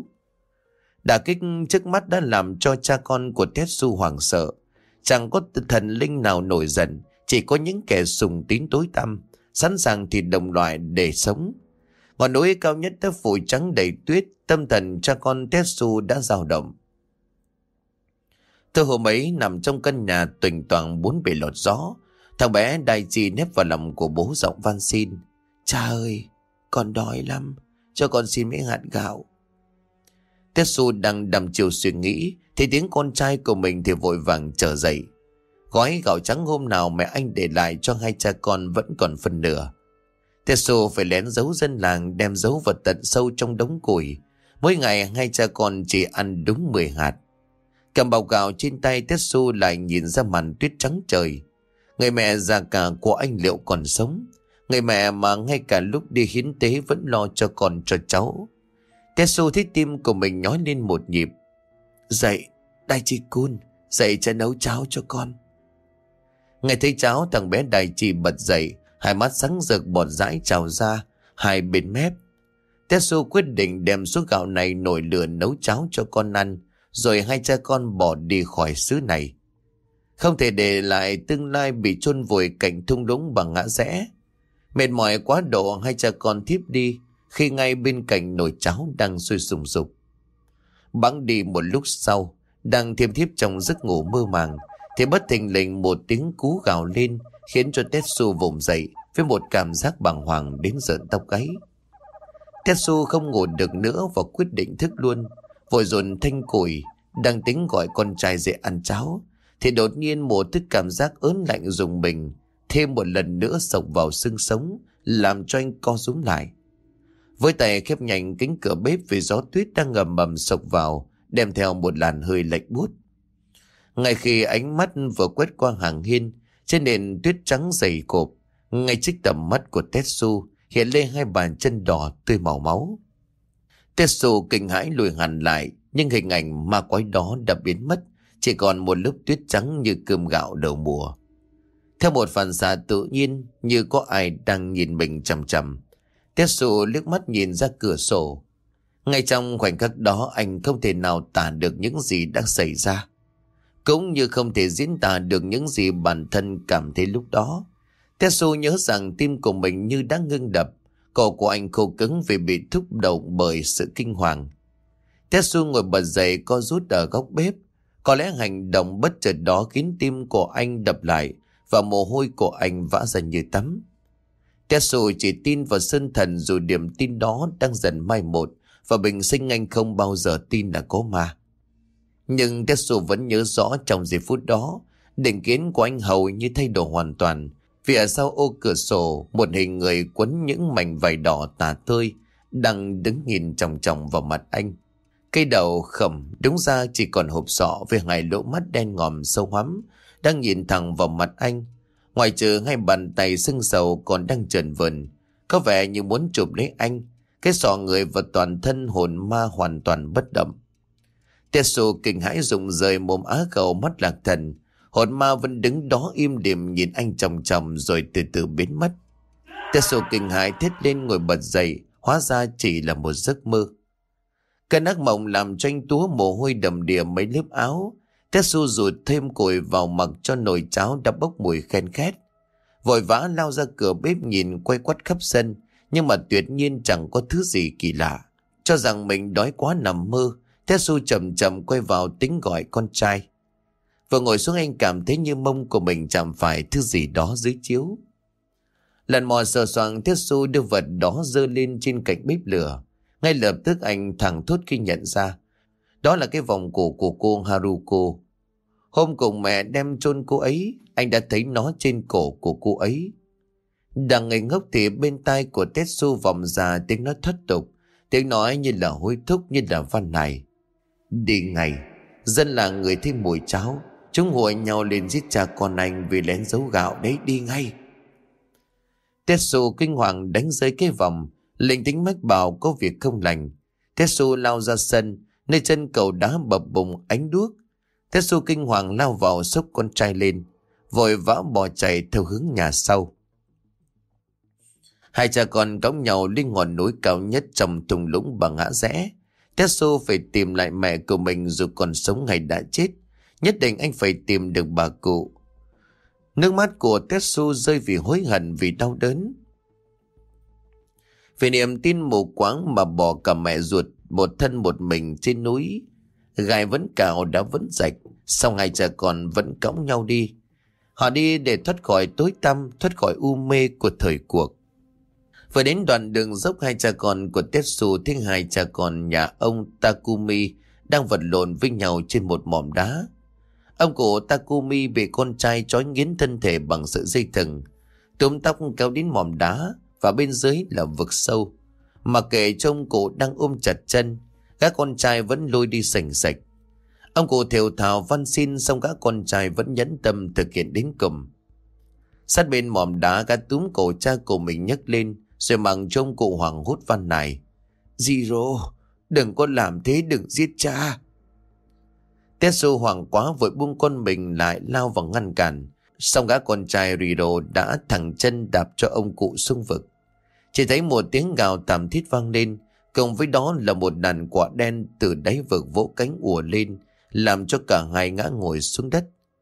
Đả kích trước mắt đã làm cho cha con của Tetsu hoảng sợ. Chẳng có thần linh nào nổi giận, chỉ có những kẻ sùng tín tối tăm, sẵn sàng thịt đồng loại để sống. Ngọn núi cao nhất đã phủ trắng đầy tuyết, tâm thần cha con Tetsu đã dao động. Từ hôm ấy nằm trong căn nhà tuỳnh toàng bốn bề lọt gió, thằng bé Daichi nép vào lòng của bố giọng van xin: "Cha ơi, con đói lắm, cho con xin mấy hạt gạo." Tetsu đang đăm chiều suy nghĩ thì tiếng con trai của mình thì vội vàng trở dậy. Gói gạo trắng hôm nào mẹ anh để lại cho hai cha con vẫn còn phân nửa. Tetsu phải lén giấu dân làng, đem giấu vào tận sâu trong đống củi. Mỗi ngày hai cha con chỉ ăn đúng mười hạt. Cầm bọc gạo trên tay, Tetsu lại nhìn ra màn tuyết trắng trời. Người mẹ già cả của anh liệu còn sống, người mẹ mà ngay cả lúc đi hiến tế vẫn lo cho con cho cháu. Tetsu thấy tim của mình nhói lên một nhịp. "Dậy, Daichi-kun, dậy cha nấu cháo cho con." Nghe thấy cháo, thằng bé Daichi bật dậy, hai mắt sáng rực bọt dãi trào ra hai bên mép. Tetsu quyết định đem số gạo này nổi lửa nấu cháo cho con ăn, rồi hai cha con bỏ đi khỏi xứ này. Không thể để lại tương lai bị chôn vùi cạnh thung lũng bằng ngã rẽ. Mệt mỏi quá độ, hai cha con thiếp đi khi ngay bên cạnh nồi cháo đang sôi sùng sục. Bẵng đi một lúc sau, đang thiêm thiếp trong giấc ngủ mơ màng, thì bất thình lình một tiếng cú gào lên khiến cho Tetsu vùng dậy với một cảm giác bàng hoàng đến rợn tóc gáy. Tetsu không ngủ được nữa và quyết định thức luôn. Vội dồn thanh củi, đang tính gọi con trai dậy ăn cháo, thì đột nhiên một thứ cảm giác ớn lạnh rùng mình thêm một lần nữa xộc vào xương sống, làm cho anh co rúm lại. Với tay khép nhanh cánh cửa bếp vì gió tuyết đang ngầm mầm xộc vào, đem theo một làn hơi lạnh buốt. Ngay khi ánh mắt vừa quét qua hàng hiên, trên nền tuyết trắng dày cộp, ngay trước tầm mắt của Tetsu hiện lên hai bàn chân đỏ tươi màu máu. Tetsu kinh hãi lùi hẳn lại, nhưng hình ảnh ma quái đó đã biến mất, chỉ còn một lớp tuyết trắng như cơm gạo đầu mùa. Theo một phản xạ tự nhiên, như có ai đang nhìn mình chằm chằm, Tetsu liếc mắt nhìn ra cửa sổ. Ngay trong khoảnh khắc đó, anh không thể nào tả được những gì đã xảy ra, cũng như không thể diễn tả được những gì bản thân cảm thấy lúc đó. Tetsu nhớ rằng tim của mình như đã ngưng đập, cổ của anh khô cứng vì bị thúc động bởi sự kinh hoàng. Tetsu ngồi bật dậy co rút ở góc bếp. Có lẽ hành động bất chợt đó khiến tim của anh đập lại và mồ hôi của anh vã ra như tắm. Tetsu chỉ tin vào sơn thần dù niềm tin đó đang dần mai một, và bình sinh anh không bao giờ tin là có ma. Nhưng Tetsu vẫn nhớ rõ trong giây phút đó, định kiến của anh hầu như thay đổi hoàn toàn, vì ở sau ô cửa sổ, một hình người quấn những mảnh vải đỏ tả tơi đang đứng nhìn chòng chòng vào mặt anh. Cây đầu khẩm, đúng ra chỉ còn hộp sọ với hai lỗ mắt đen ngòm sâu hoắm đang nhìn thẳng vào mặt anh. Ngoài trừ hai bàn tay sưng sầu còn đang trần vờn, có vẻ như muốn chụp lấy anh. Cái sọ người và toàn thân hồn ma hoàn toàn bất động. Tetsu kinh hãi rụng rời mồm á khẩu mắt lạc thần. Hồn ma vẫn đứng đó im lìm nhìn anh chòng chòng rồi từ từ biến mất. Tetsu kinh hãi thét lên ngồi bật dậy, hóa ra chỉ là một giấc mơ. Cơn ác mộng làm cho anh túa mồ hôi đầm đìa mấy lớp áo. Tetsu rụt thêm củi vào mặc cho nồi cháo đã bốc mùi khen khét. Vội vã lao ra cửa bếp nhìn quay quắt khắp sân, nhưng mà tuyệt nhiên chẳng có thứ gì kỳ lạ. Cho rằng mình đói quá nằm mơ, Tetsu chậm chậm quay vào tính gọi con trai. Vừa ngồi xuống anh cảm thấy như mông của mình chạm phải thứ gì đó dưới chiếu. Lần mò sờ soạng, Tetsu đưa vật đó giơ lên trên cạnh bếp lửa. Ngay lập tức anh thẳng thốt khi nhận ra đó là cái vòng cổ của cô Haruko. Hôm cùng mẹ đem chôn cô ấy, anh đã thấy nó trên cổ của cô ấy. Đang ngây ngốc thì bên tai của Tetsu vọng ra tiếng nói thất tục, tiếng nói như là hối thúc, như là van nài. Đi ngay, dân là người thấy mùi cháo, chúng hội nhau lên giết cha con anh vì lén giấu gạo đấy, đi ngay. Tetsu kinh hoàng đánh rơi cái vòng, linh tính mách bảo có việc không lành. Tetsu lao ra sân, nơi chân cầu đá bập bùng ánh đuốc. Tetsu kinh hoàng lao vào xốc con trai lên, vội vã bỏ chạy theo hướng nhà sau. Hai cha con cõng nhau lên ngọn núi cao nhất trong thung lũng bằng ngã rẽ. Tetsu phải tìm lại mẹ của mình dù còn sống hay đã chết. Nhất định anh phải tìm được bà cụ. Nước mắt của Tetsu rơi vì hối hận, vì đau đớn. Vì niềm tin mù quáng mà bỏ cả mẹ ruột một thân một mình trên núi. Gai vẫn cào đã vẫn rạch, xong hai cha con vẫn cõng nhau đi. Họ đi để thoát khỏi tối tăm, thoát khỏi u mê của thời cuộc. Vừa đến đoạn đường dốc, hai cha con của Tetsu thấy hai cha con nhà ông Takumi đang vật lộn với nhau trên một mỏm đá. Ông cụ Takumi bị con trai trói nghiến thân thể bằng sợi dây thừng, túm tóc kéo đến mỏm đá, và bên dưới là vực sâu. Mà kệ cho ông cụ đang ôm chặt chân, các con trai vẫn lôi đi sành sạch. Ông cụ thều thào van xin, xong các con trai vẫn nhẫn tâm thực hiện đến cùng. Sát bên mỏm đá, các túm cổ cha của mình nhấc lên, rồi mặc cho ông cụ hoảng hốt van nài: Zero, đừng có làm thế, đừng giết cha. Tetsu hoảng quá vội buông con mình lại lao vào ngăn cản. Xong gã con trai Riro đã thẳng chân đạp cho ông cụ xuống vực. Chỉ thấy một tiếng gào thảm thiết vang lên, cùng với đó là một đàn quạ đen từ đáy vực vỗ cánh ùa lên, làm cho cả hai ngã ngồi xuống đất.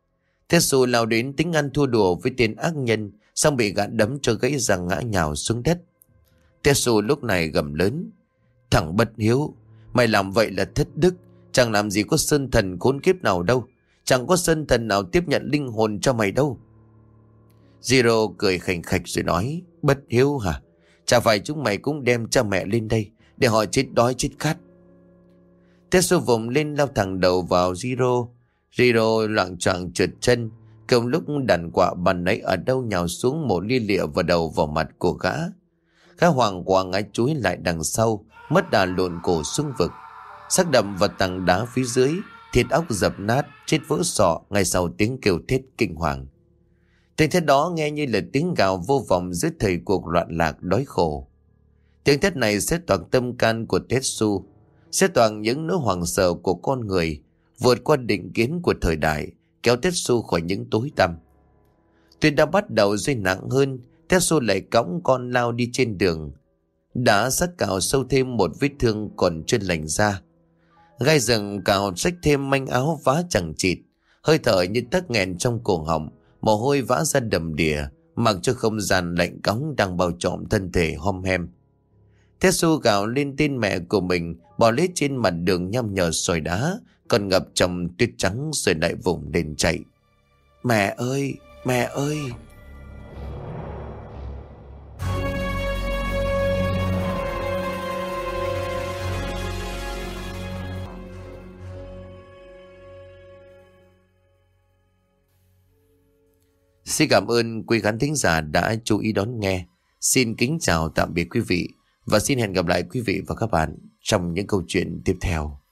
Tetsu lao đến tính ăn thua đùa với tên ác nhân, xong bị gã đấm cho gãy răng ngã nhào xuống đất. Tetsu lúc này gầm lớn: Thằng bất hiếu, mày làm vậy là thất đức. Chẳng làm gì có sơn thần khốn kiếp nào đâu. Chẳng có sơn thần nào tiếp nhận linh hồn cho mày đâu. Zero cười khành khạch rồi nói: Bất hiếu hả? Chả phải chúng mày cũng đem cha mẹ lên đây để họ chết đói chết khát. Tetsu vùng lên lao thẳng đầu vào Zero. Zero loạng choạng trượt chân. Cùng lúc đàn quạ bàn nấy ở đâu nhào xuống một lia lịa vào đầu vào mặt của gã. Gã hoàng quạ ngã chúi lại đằng sau, mất đà lộn cổ xuống vực. Xác đậm vào tảng đá phía dưới, thịt óc dập nát, chết vỡ sọ ngay sau tiếng kêu thét kinh hoàng. Tiếng thét đó nghe như là tiếng gào vô vọng dưới thời cuộc loạn lạc đói khổ. Tiếng thét này sẽ toạc tâm can của Tetsu, sẽ toạc những nỗi hoảng sợ của con người, vượt qua định kiến của thời đại, kéo Tetsu khỏi những tối tăm. Tuyết đã bắt đầu rơi nặng hơn, Tetsu lại cõng con lao đi trên đường. Đã sắc cào sâu thêm một vết thương còn chưa lành ra. Gai rừng cào rách thêm manh áo vá chẳng chịt, hơi thở như tắc nghẹn trong cổ họng, mồ hôi vã ra đầm đìa, mặc cho không gian lạnh cóng đang bao trọn thân thể hom hem. Tetsu gào lên tên mẹ của mình, bò lết trên mặt đường nham nhở sỏi đá, còn ngập trong tuyết trắng rồi lại vùng lên chạy. Mẹ ơi, mẹ ơi! Xin cảm ơn quý khán thính giả đã chú ý đón nghe. Xin kính chào tạm biệt quý vị và xin hẹn gặp lại quý vị và các bạn trong những câu chuyện tiếp theo.